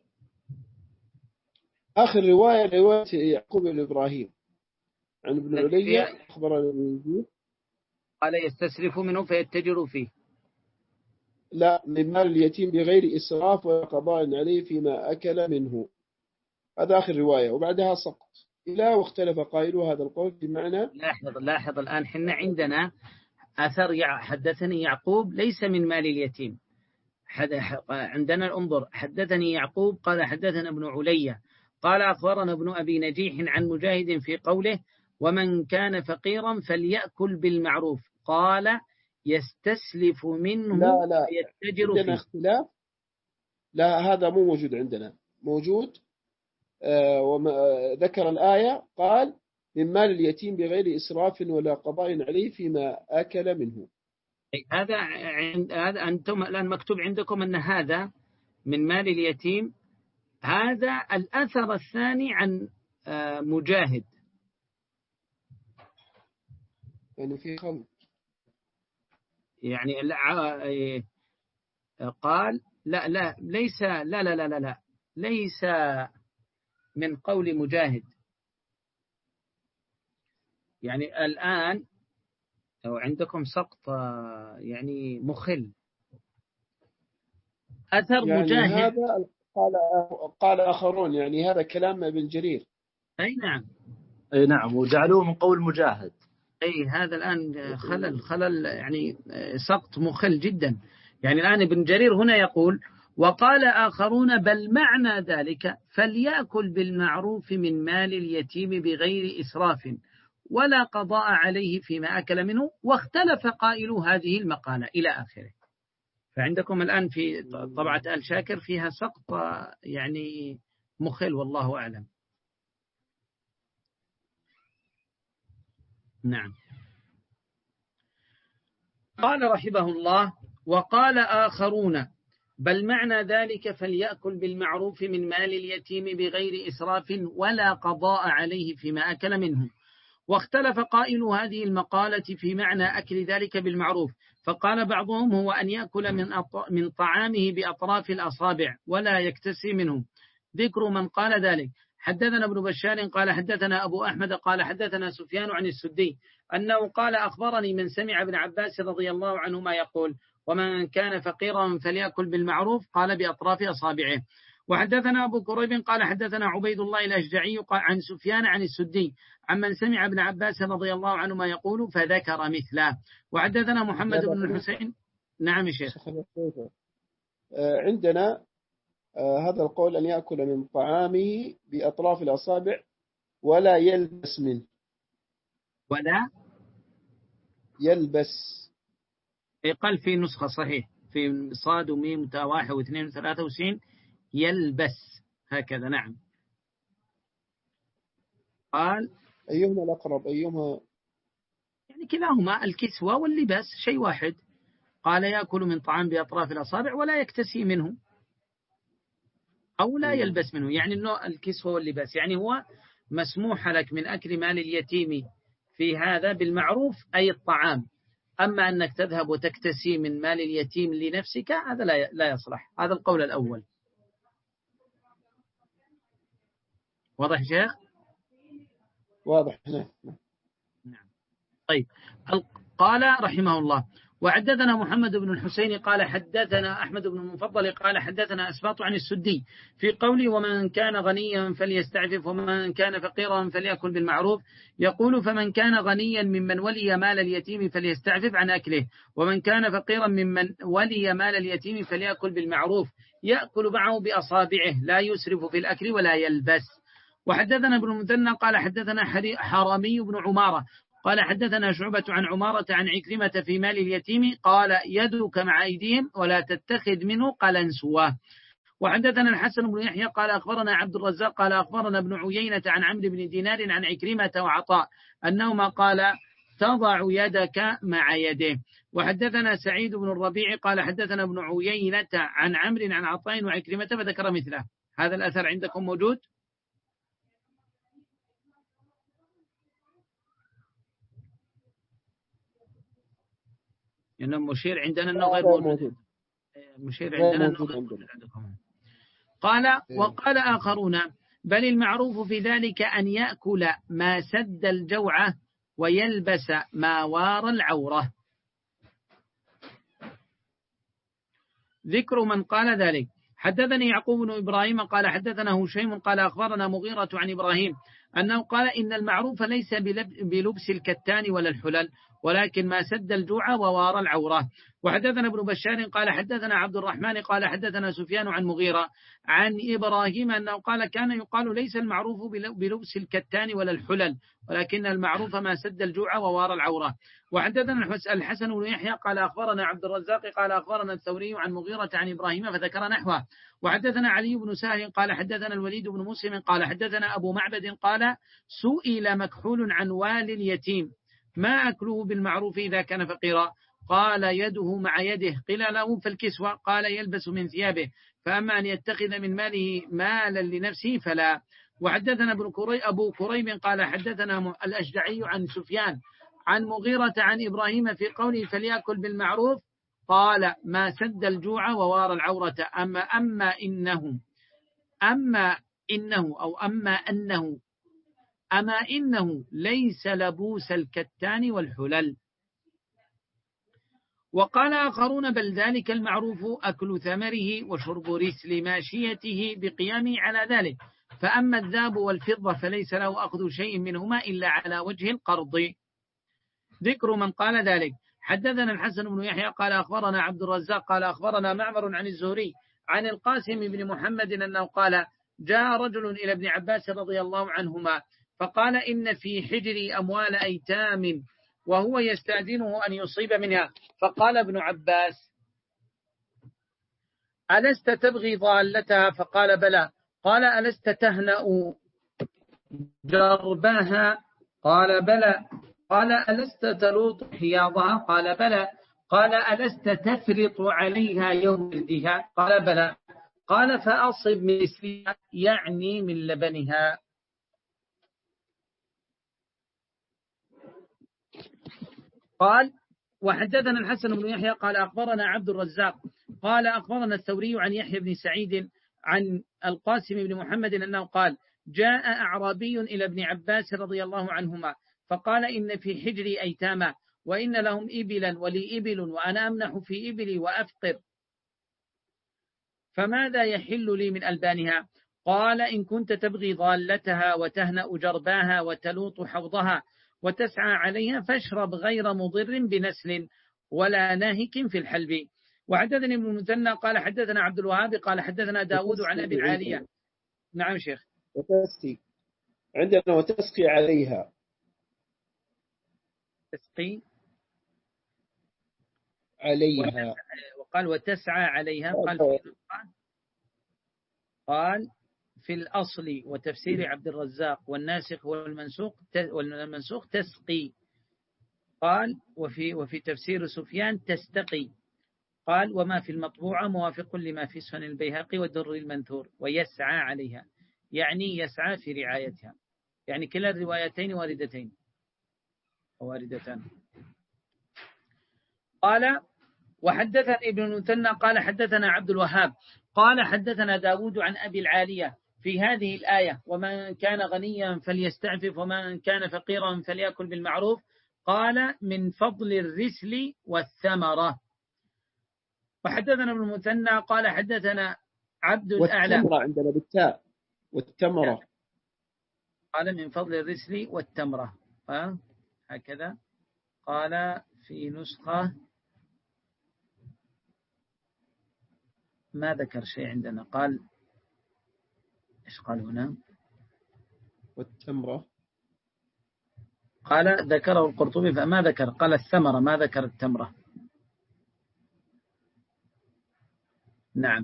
آخر رواية رواية يعقوب بن إبراهيم عن ابن علي أخبرنا ابن قال يستسرف منه فيتجر فيه. لا من مال اليتيم بغير إسراف ولا قضاء عليه فيما أكل منه، هذا آخر رواية وبعدها سقط إلى واختلف قائله هذا القول بمعنى. لاحظ لاحظ الآن حنا عندنا أثر حدثني يعقوب ليس من مال اليتيم، عندنا انظر حدثني يعقوب قال حدثنا ابن علي قال أخبرنا ابن أبي نجيح عن مجاهد في قوله ومن كان فقيرا فليأكل بالمعروف قال يستسلف منه لا لا يتجر عندنا فيه. اختلاف، لا هذا مو موجود عندنا، موجود آه وذكر الآية قال من مال اليتيم بغير إسراف ولا قضاء عليه فيما أكل منه. هذا عند هذا أنتم الآن مكتوب عندكم أن هذا من مال اليتيم هذا الأثر الثاني عن مجاهد، يعني في خلط. يعني قال لا لا ليس لا لا لا لا, لا ليس من قول مجاهد. يعني الآن لو عندكم سقط يعني مخل أثر يعني مجاهد. هذا قال قال آخرون، يعني هذا كلام ابن جرير. أي نعم، أي نعم، وجعلوه من قول مجاهد. أي هذا الآن خلل خلل يعني سقط مخل جدا. يعني الآن ابن جرير هنا يقول وقال آخرون بل معنى ذلك فليأكل بالمعروف من مال اليتيم بغير إسراف ولا قضاء عليه فيما أكل منه، واختلف قائل هذه المقالة إلى آخره. فعندكم الآن في طبعة آل شاكر فيها سقط يعني مخل والله أعلم. نعم. قال رحمه الله وقال آخرون بل معنى ذلك فليأكل بالمعروف من مال اليتيم بغير إسراف ولا قضاء عليه فيما أكل منه، واختلف قائل هذه المقالة في معنى أكل ذلك بالمعروف، فقال بعضهم هو أن يأكل من من طعامه بأطراف الأصابع ولا يكتسي منه. ذكر من قال ذلك حدثنا ابن بشار قال حدثنا أبو أحمد قال حدثنا سفيان عن السدي أنه قال أخبرني من سمع ابن عباس رضي الله عنهما يقول ومن كان فقيرا فليأكل بالمعروف قال بأطراف أصابعه. وحدثنا أبو كريب قال حدثنا عبيد الله الأشجعي عن سفيان عن السدي عمن سمع ابن عباس رضي الله عنهما يقول فذكر مثله. وحدثنا محمد بن الحسين. نعم يا شيخ. عندنا هذا القول أن يأكل من طعامه بأطراف الأصابع ولا يلبس منه. ولا يلبس قال في نسخة صحيح في صاد وميم تاء واحد واثنين وثلاثة وسين يلبس هكذا. نعم. قال أيهما الأقرب؟ أيهما يعني كلاهما الكسوة واللباس شيء واحد. قال يأكل من طعام بأطراف الأصابع ولا يكتسي منه أو لا يلبس منه، يعني النوع الكسوة واللباس، يعني هو مسموح لك من أكل مال اليتيم في هذا بالمعروف أي الطعام، أما أنك تذهب وتكتسي من مال اليتيم لنفسك هذا لا لا يصلح. هذا القول الأول. واضح شيخ؟ واضح. نعم. طيب. قال رحمه الله وحدثنا محمد بن الحسين قال حدثنا أحمد بن المفضل قال حدثنا أسباط عن السدي في قوله ومن كان غنيا فليستعفف ومن كان فقيرا فليأكل بالمعروف، يقول فمن كان غنيا ممن ولي مال اليتيم فليستعفف عن أكله، ومن كان فقيرا ممن ولي مال اليتيم فليأكل بالمعروف يأكل معه بأصابعه لا يسرف في الأكل ولا يلبس. وحدثنا ابن المثنى قال حدثنا حرامي بن عمارة قال حدثنا شعبة عن عمارة عن عكرمة في مال اليتيم قال يدك مع أيديهم ولا تتخذ منه قلنسواه. وحدثنا الحسن بن يحيى قال أخبرنا عبد الرزاق قال أخبرنا ابن عيينة عن عمرو بن دينار عن عكرمة وعطاء أنهما قال تضع يدك مع يده. وحدثنا سعيد بن الربيع قال حدثنا ابن عيينة عن عمرو عن عطاء وعكرمة فذكر مثله. هذا الأثر عندكم موجود؟ إنه مشير عندنا أنه غير موجود. مشير عندنا أنه غير موجود عندكم. قال وقال آخرون بل المعروف في ذلك أن يأكل ما سد الجوعة ويلبس ما وار العورة. ذكر من قال ذلك حدثني يعقوب بن إبراهيم قال حدثنا هشيم قال أخبرنا مغيرة عن إبراهيم أنه قال إن المعروف ليس بلبس الكتان ولا الحلل ولكن ما سد الجوع ووار العورة. وحدثنا ابن بشار قال حدثنا عبد الرحمن قال حدثنا سفيان عن مغيرة عن إبراهيم أنه قال كان يقال ليس المعروف بلبس الكتان ولا الحلل ولكن المعروف ما سد الجوع ووار العورة. وحدثنا الحسن بن يحيى قال أخبرنا عبد الرزاق قال أخبرنا الثوري عن مغيرة عن إبراهيم فذكر نحوه. وحدثنا علي بن سهل قال حدثنا الوليد بن مسلم قال حدثنا أبو معبد قال سئل مكحول عن والي اليتيم ما أكله بالمعروف إذا كان فقيرا قال يده مع يده. قيل له فالكسوة؟ قال يلبس من ثيابه. فأما أن يتخذ من ماله مالا لنفسه فلا. وحدثنا أبو كريب قال حدثنا الأشجعي عن سفيان عن مغيرة عن إبراهيم في قوله فليأكل بالمعروف قال ما سد الجوع ووار العورة. أما أما إنه أما إنه أو أما أنه أما إنه ليس لبوس الكتان والحلل. وقال آخرون بل ذلك المعروف أكل ثمره وشرب رسل ماشيته بقيامه على ذلك. فأما الذهب والفضة فليس له أخذ شيء منهما إلا على وجه القرض. ذكر من قال ذلك. حدثنا الحسن بن يحيى قال أخبرنا عبد الرزاق قال أخبرنا معمر عن الزهري عن القاسم بن محمد أنه قال جاء رجل إلى ابن عباس رضي الله عنهما فقال إن في حجري أموال أيتام وهو يستأذنه أن يصيب منها. فقال ابن عباس ألست تبغي ضالتها؟ فقال بلى. قال ألست تهنأ جرباها؟ قال بلى. قال ألست تلوط حياضها؟ قال بلى. قال ألست تفرط عليها يوم ولدها؟ قال بلى. قال فأصب مثلها يعني من لبنها. قال وحدثنا الحسن بن يحيى قال أخبرنا عبد الرزاق قال أخبرنا الثوري عن يحيى بن سعيد عن القاسم بن محمد أنه قال جاء أعرابي إلى ابن عباس رضي الله عنهما فقال إن في حجري أيتاما وإن لهم إبلا ولي إبل وأنا أمنح في إبلي وأفقر فماذا يحل لي من ألبانها؟ قال إن كنت تبغي ضالتها وتهنأ جرباها وتلوط حوضها وتسعى عليها فاشرب غير مضر بنسل ولا ناهك في الحلب. وحدثني ابن المثنى قال حدثنا عبد الوهاب قال حدثنا داود عن أبي العالية. نعم شيخ. وتسقي عندنا وتسقي عليها. تسقي عليها. وقال وتسعى عليها. قال في قال في الأصل وتفسير عبد الرزاق والناسخ والمنسوخ والمنسوخ تسقي. قال وفي وفي تفسير سفيان تستقي. قال وما في المطبوعة موافق لما في سنن البيهقي والدر المنثور ويسعى عليها يعني يسعى في رعايتها يعني كلا الروايتين واردتين واردتان. قال وحدثنا ابن المثنى قال حدثنا عبد الوهاب قال حدثنا داود عن أبي العالية في هذه الآية ومن كان غنيا فليستعفف ومن كان فقيرا فليأكل بالمعروف قال من فضل الرسل والثمرة. وحدثنا ابن المثنى قال حدثنا عبد الأعلى والتمرة عندنا بالتاء والتمرة قال من فضل الرسل والتمرة هكذا قال في نسخة ما ذكر شيء عندنا. قال إيش قال هنا؟ والتمرة قال ذكره القرطبي فما ذكر. قال الثمرة ما ذكر التمرة. نعم.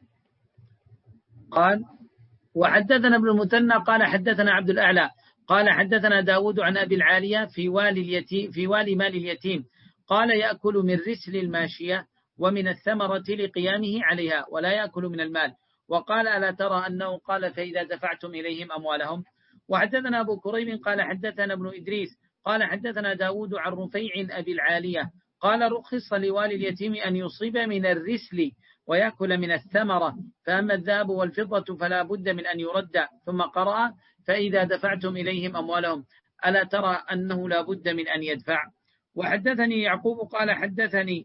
قال وحدثنا ابن المثنى قال حدثنا عبد الأعلى قال حدثنا داود عن أبي العالية في والي اليتيم في والي مال اليتيم قال يأكل من رسل الماشية ومن الثمرة لقيامه عليها ولا يأكل من المال. وقال ألا ترى أنه قال فإذا دفعتم إليهم أموالهم. وحدثنا أبو كريب قال حدثنا ابن إدريس قال حدثنا داود عن رفيع أبي العالية قال رخص لوالي اليتيم أن يصيب من الرسل ويأكل من الثمرة فأما الذهب والفضة فلا بد من أن يرد. ثم قرأ فإذا دفعتم إليهم أموالهم ألا ترى أنه لا بد من أن يدفع. وحدثني يعقوب قال حدثني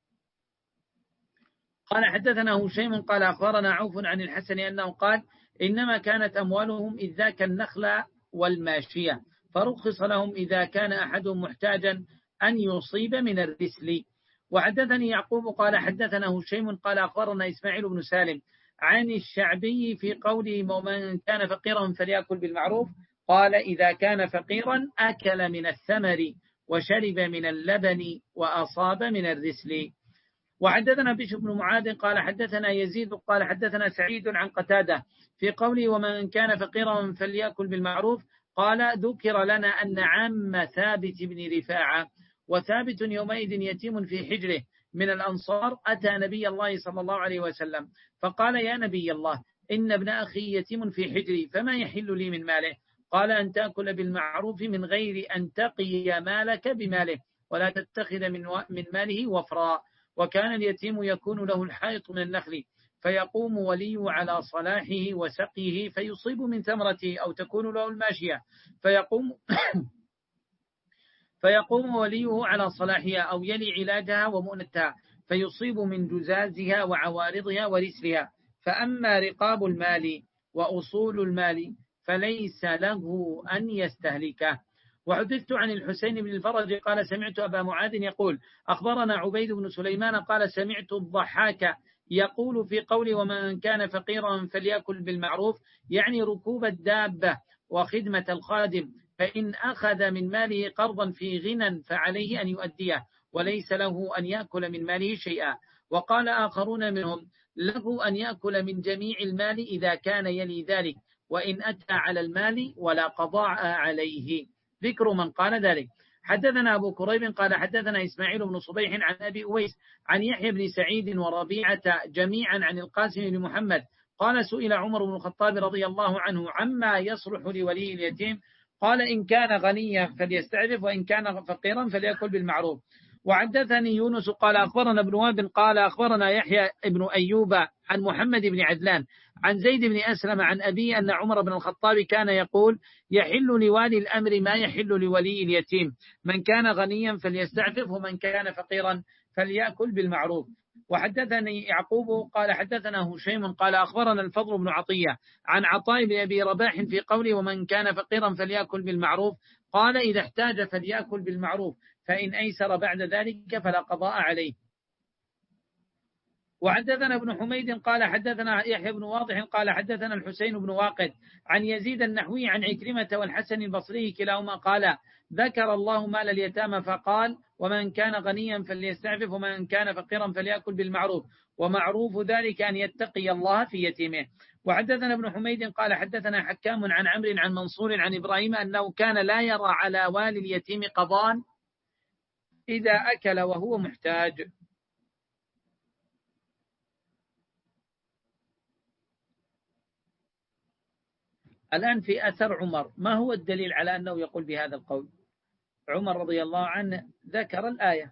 قال حدثنا هشيم قال أخبرنا عوف عن الحسن أنه قال إنما كانت أموالهم إذ ذاك النخل والماشية فرخص لهم إذا كان أحدهم محتاجا أن يصيب من الرسل. وحدثني يعقوب قال حدثنا هشيم قال أخبرنا إسماعيل بن سالم عن الشعبي في قوله ومن كان فقيرا فليأكل بالمعروف قال إذا كان فقيرا أكل من الثمر وشرب من اللبن وأصاب من الرسل. وحدثنا بشر بن معاذ قال حدثنا يزيد قال حدثنا سعيد عن قتادة في قوله ومن كان فقيرا فليأكل بالمعروف قال ذكر لنا أن عم ثابت بن رفاعة وثابت يومئذ يتيم في حجره من الأنصار أتى نبي الله صلى الله عليه وسلم فقال يا نبي الله إن ابن أخي يتيم في حجري فما يحل لي من ماله؟ قال أن تأكل بالمعروف من غير أن تقي مالك بماله ولا تتخذ من من ماله وفرا. وكان اليتيم يكون له الحائط من النخل فيقوم وليه على صلاحه وسقيه فيصيب من ثمرته أو تكون له الماشية فيقوم فيقوم وليه على صلاحها أو يلي علاجها ومؤنتها فيصيب من جزازها وعوارضها ورسلها. فأما رقاب المال وأصول المال فليس له أن يستهلكه. وحدثت عن الحسين بن الفرج قال سمعت أبا معاذ يقول أخبرنا عبيد بن سليمان قال سمعت الضحاك يقول في قول ومن كان فقيرا فليأكل بالمعروف يعني ركوب الدابة وخدمة الخادم فإن أخذ من ماله قرضا في غنى فعليه أن يؤديه وليس له أن يأكل من ماله شيئا. وقال آخرون منهم له أن يأكل من جميع المال إذا كان يلي ذلك وإن أتى على المال ولا قضاء عليه. ذكر من قال ذلك. حدثنا أبو كريب قال حدثنا إسماعيل بن صبيح عن أبي أويس عن يحيى بن سعيد وربيعة جميعا عن القاسم بن محمد قال سئل عمر بن الخطاب رضي الله عنه عما يصلح لولي اليتيم قال إن كان غنيا فليستعرف وإن كان فقيرا فليأكل بالمعروف. وحدثني يونس قال أخبرنا ابن وهب قال أخبرنا يحيى بن أيوب عن محمد بن عدلان عن زيد بن أسلم عن أبي أن عمر بن الخطاب كان يقول يحل لوالي الأمر ما يحل لولي اليتيم من كان غنيا فليستعفف ومن كان فقيرا فليأكل بالمعروف. وحدثني يعقوب قال حدثنا هشيم قال أخبرنا الفضل بن عطية عن عطاء بن أبي رباح في قوله ومن كان فقيرا فليأكل بالمعروف قال إذا احتاج فليأكل بالمعروف فإن أيسر بعد ذلك فلا قضاء عليه. وحدثنا ابن حميد قال حدثنا يحيى بن واضح قال حدثنا الحسين بن واقد عن يزيد النحوي عن عكرمة والحسن البصري كلاهما قال ذكر الله مال اليتامى فقال ومن كان غنيا فليستعفف ومن كان فقيرا فليأكل بالمعروف ومعروف ذلك أن يتقي الله في يتيمه. وحدثنا ابن حميد قال حدثنا حكام عن عمرو عن منصور عن إبراهيم أنه كان لا يرى على والي اليتيم قضاء إذا أكل وهو محتاج. الآن في أثر عمر ما هو الدليل على أنه يقول بهذا القول؟ عمر رضي الله عنه ذكر الآية.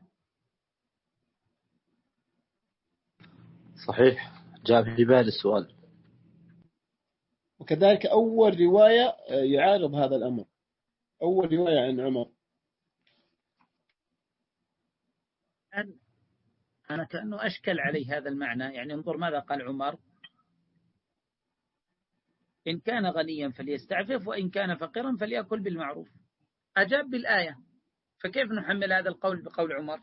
صحيح جاء في بالي السؤال. وكذلك أول رواية يعارض هذا الأمر أول رواية عن عمر. أنا كأنه أشكل عليه هذا المعنى يعني انظر ماذا قال عمر إن كان غنيا فليستعفف وإن كان فقيرا فليأكل بالمعروف أجاب بالآية فكيف نحمل هذا القول بقول عمر؟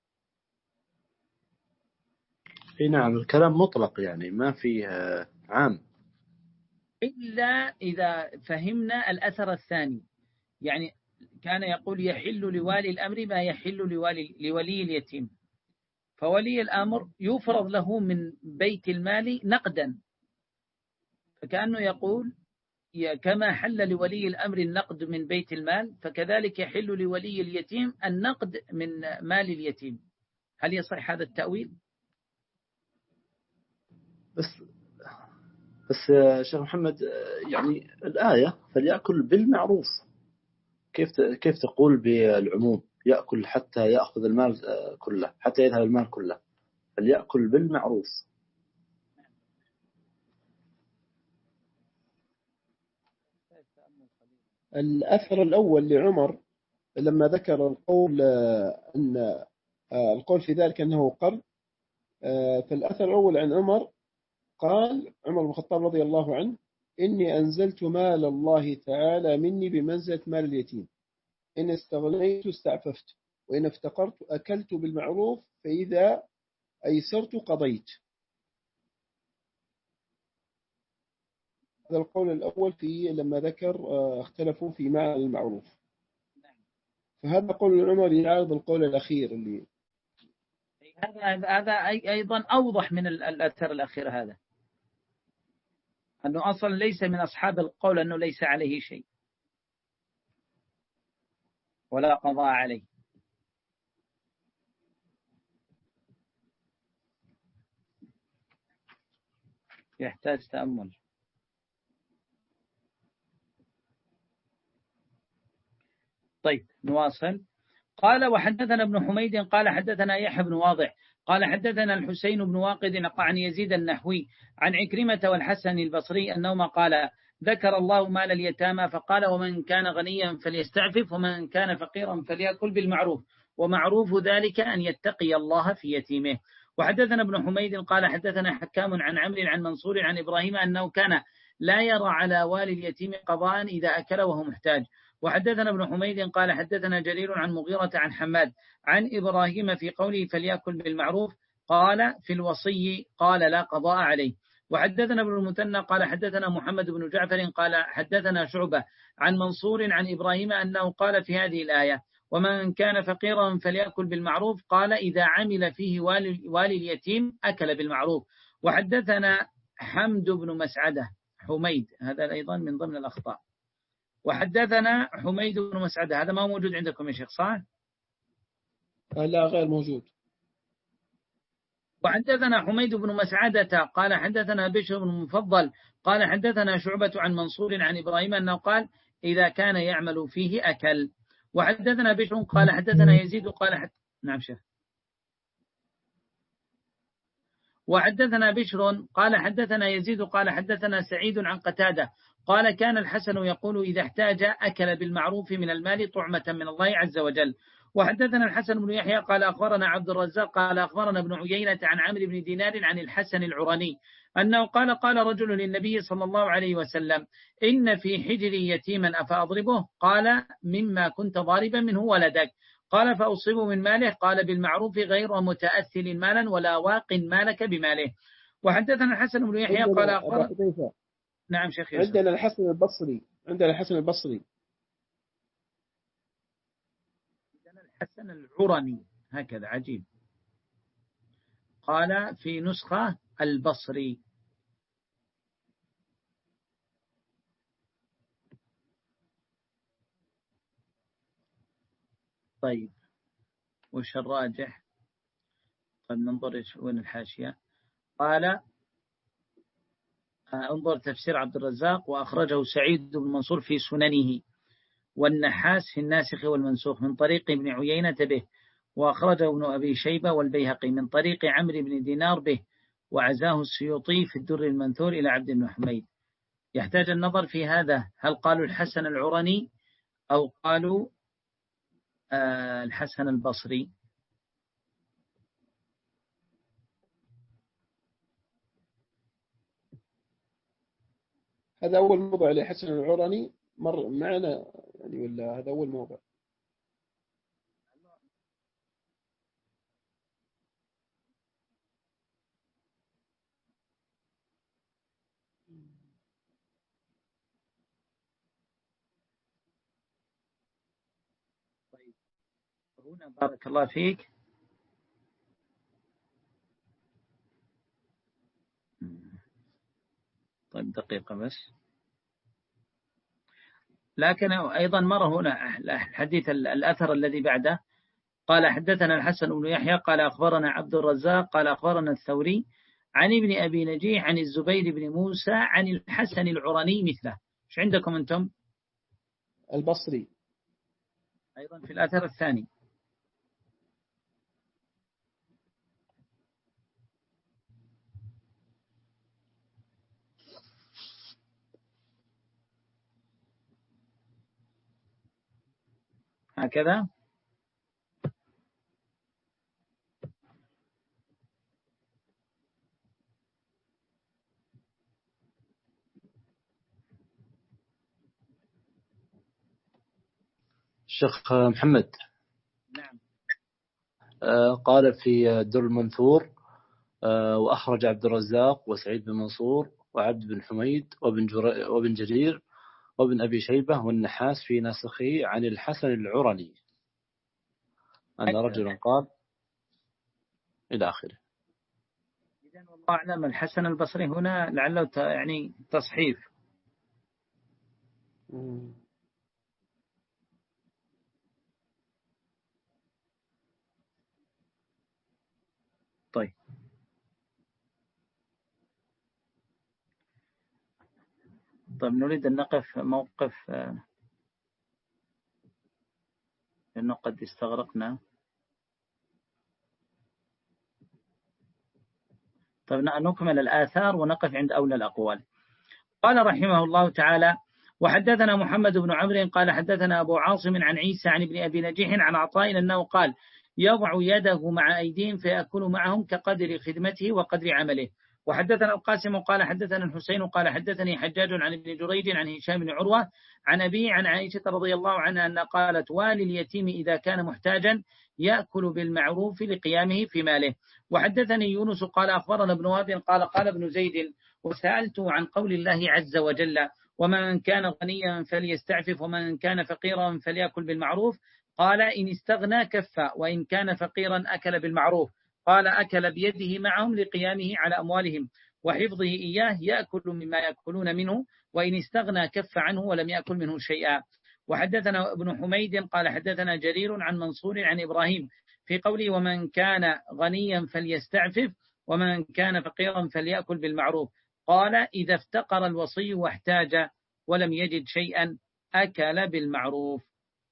اي نعم الكلام مطلق يعني ما فيه عام إلا إذا فهمنا الأثر الثاني يعني كان يقول يحل لوالي الأمر ما يحل لوالي, لولي اليتيم فولي الأمر يفرض له من بيت المال نقدا فكأنه يقول كما حل لولي الأمر النقد من بيت المال فكذلك يحل لولي اليتيم النقد من مال اليتيم. هل يصح هذا التأويل؟ بس بس شيخ محمد يعني الآية فليأكل بالمعروف كيف كيف تقول بالعموم يأكل حتى يأخذ المال كله حتى يذهب المال كله فليأكل بالمعروف. الأثر الأول لعمر لما ذكر القول أن القول في ذلك أنه قرض فالأثر الأول عن عمر قال عمر بن الخطاب رضي الله عنه إني أنزلت مال الله تعالى مني بمنزلة مال اليتيم إن استغنيت استعففت وإن افتقرت أكلت بالمعروف فإذا أيسرت قضيت. هذا القول الأول في لما ذكر اختلفوا في معنى المعروف فهذا قول عمر يعارض القول الأخير اللي هذا هذا أيضا أوضح من الأثر الأخير هذا أنه أصلا ليس من أصحاب القول أنه ليس عليه شيء ولا قضاء عليه. يحتاج تأمل. طيب نواصل. قال وحدثنا ابن حميد قال حدثنا يحيى بن واضح قال حدثنا الحسين بن واقد عن يزيد النحوي عن عكرمة والحسن البصري أنهما قال ذكر الله مال اليتامى فقال ومن كان غنيا فليستعفف ومن كان فقيرا فليأكل بالمعروف ومعروف ذلك أن يتقي الله في يتيمه. وحدثنا ابن حميد قال حدثنا حكام عن عمرو عن منصور عن إبراهيم أنه كان لا يرى على والي اليتيم قضاء إذا أكل وهو محتاج. وحدثنا ابن حميد قال حدثنا جرير عن مغيرة عن حماد عن إبراهيم في قوله فليأكل بالمعروف قال في الوصي قال لا قضاء عليه. وحدثنا ابن المثنى قال حدثنا محمد بن جعفر قال حدثنا شعبة عن منصور عن إبراهيم أنه قال في هذه الآية ومن كان فقيرا فليأكل بالمعروف قال إذا عمل فيه والي, والي اليتيم أكل بالمعروف. وحدثنا حمد بن مسعدة حميد هذا أيضا من ضمن الأخطاء. وحدثنا حميد بن مسعدة هذا ما موجود عندكم يا شيخ صح؟ لا غير موجود. وحدثنا حميد بن مسعدة قال حدثنا بشر بن مفضل قال حدثنا شعبة عن منصور عن إبراهيم أنه قال إذا كان يعمل فيه أكل. وحدثنا بشر قال حدثنا يزيد قال حد... نعم شيخ. وحدثنا بشر قال حدثنا يزيد قال حدثنا سعيد عن قتادة قال كان الحسن يقول إذا احتاج أكل بالمعروف من المال طعمة من الله عز وجل. وحدثنا الحسن بن يحيى قال أخبرنا عبد الرزاق قال أخبرنا ابن عيينة عن عمرو بن دينار عن الحسن العراني أنه قال قال رجل للنبي صلى الله عليه وسلم إن في حجري يتيما أفأضربه قال مما كنت ضاربا منه ولدك قال فأصيب من ماله قال بالمعروف غير متأثل مالا ولا واق مالك بماله. وحدثنا الحسن بن يحيى قال أخبرنا نعم شيخ يوسف. عندنا الحسن البصري عندنا الحسن البصري عندنا الحسن العراني هكذا عجيب قال في نسخة البصري. طيب وش الراجح؟ طيب ننظر وين الحاشية. قال انظر تفسير عبد الرزاق وأخرجه سعيد بن منصور في سننه والنحاس في الناسخ والمنسوخ من طريق ابن عيينة به وأخرجه ابن أبي شيبة والبيهقي من طريق عمرو بن دينار به وعزاه السيوطي في الدر المنثور إلى عبد بن حميد. يحتاج النظر في هذا هل قالوا الحسن العرني أو قالوا آه الحسن البصري. هذا أول موضع لحسن العراني مر معنا يعني ولا هذا أول موضع؟ طيب هنا بارك الله فيك طيب دقيقة بس لكن أيضا مر هنا الحديث الأثر الذي بعده قال حدثنا الحسن بن يحيى قال أخبرنا عبد الرزاق قال أخبرنا الثوري عن ابن أبي نجيح عن الزبير بن موسى عن الحسن العراني مثله. إيش عندكم أنتم؟ البصري أيضا في الأثر الثاني. هكذا الشيخ محمد نعم قال في در المنثور وأخرج عبد الرزاق وسعيد بن منصور وعبد بن حميد وابن, وابن جرير وابن أبي شيبة والنحاس في نسخه عن الحسن العرني أن رجل قال إلى آخره. إذن والله أعلم الحسن البصري هنا لعله يعني تصحيف. طيب طيب نريد أن نقف موقف لأنه قد استغرقنا. طيب نكمل الآثار ونقف عند أولى الأقوال. قال رحمه الله تعالى: وحدثنا محمد بن عمرو قال حدثنا أبو عاصم عن عيسى عن ابن أبي نجيح عن عطاء أنه قال: يضع يده مع أيديهم فيأكل معهم كقدر خدمته وقدر عمله. وحدثنا القاسم قال حدثنا الحسين قال حدثني حجاج عن ابن جريج عن هشام بن عروة عن أبيه عن عائشة رضي الله عنها أن قالت: والي اليتيم إذا كان محتاجا يأكل بالمعروف لقيامه في ماله. وحدثني يونس قال أخبرنا ابن وهب قال قال ابن زيد: وسألته عن قول الله عز وجل: ومن كان غنيا فليستعفف ومن كان فقيرا فليأكل بالمعروف. قال: إن استغنى كفى وإن كان فقيرا أكل بالمعروف. قال: أكل بيده معهم لقيامه على أموالهم وحفظه إياه يأكل مما يأكلون منه، وإن استغنى كف عنه ولم يأكل منه شيئا. وحدثنا ابن حميد قال حدثنا جرير عن منصور عن إبراهيم في قوله: ومن كان غنيا فليستعفف ومن كان فقيرا فليأكل بالمعروف. قال: إذا افتقر الوصي واحتاج ولم يجد شيئا أكل بالمعروف.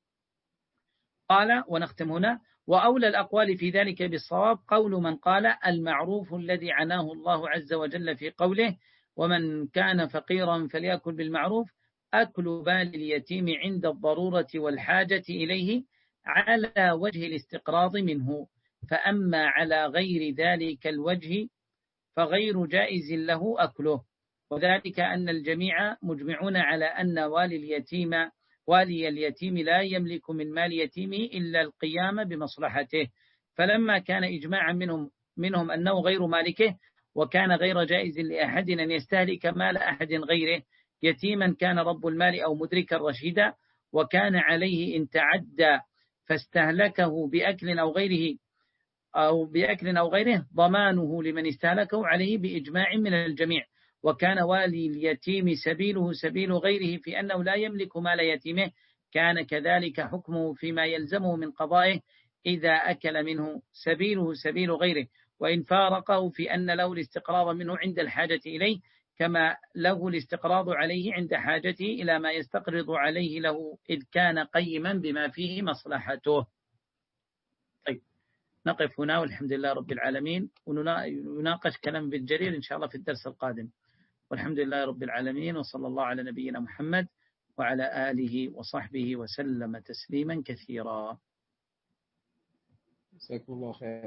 قال: ونختم هنا: وأولى الأقوال في ذلك بالصواب قول من قال: المعروف الذي عناه الله عز وجل في قوله: ومن كان فقيرا فليأكل بالمعروف، أكل بال اليتيم عند الضرورة والحاجة إليه على وجه الاستقراض منه، فأما على غير ذلك الوجه فغير جائز له أكله. وذلك أن الجميع مجمعون على أن والي اليتيم والي اليتيم لا يملك من مال يتيمه إلا القيام بمصلحته، فلما كان إجماعا منهم منهم أنه غير مالكه، وكان غير جائز لأحد أن يستهلك مال أحد غيره، يتيما كان رب المال أو مدركا رشيدا، وكان عليه إن تعدى فاستهلكه بأكل أو غيره أو بأكل أو غيره ضمانه لمن استهلكه عليه بإجماع من الجميع. وكان والي اليتيم سبيله سبيل غيره في أنه لا يملك مال يتيمه، كان كذلك حكمه فيما يلزمه من قضائه إذا أكل منه سبيله سبيل غيره، وإن فارقه في أن له الاستقراض منه عند الحاجة إليه، كما له الاستقراض عليه عند حاجته إلى ما يستقرض عليه له إذ كان قيما بما فيه مصلحته. طيب نقف هنا والحمد لله رب العالمين، ونناقش كلام ابن جرير إن شاء الله في الدرس القادم، والحمد لله رب العالمين، وصلى الله على نبينا محمد وعلى آله وصحبه وسلم تسليما كثيرا. جزاكم الله خير.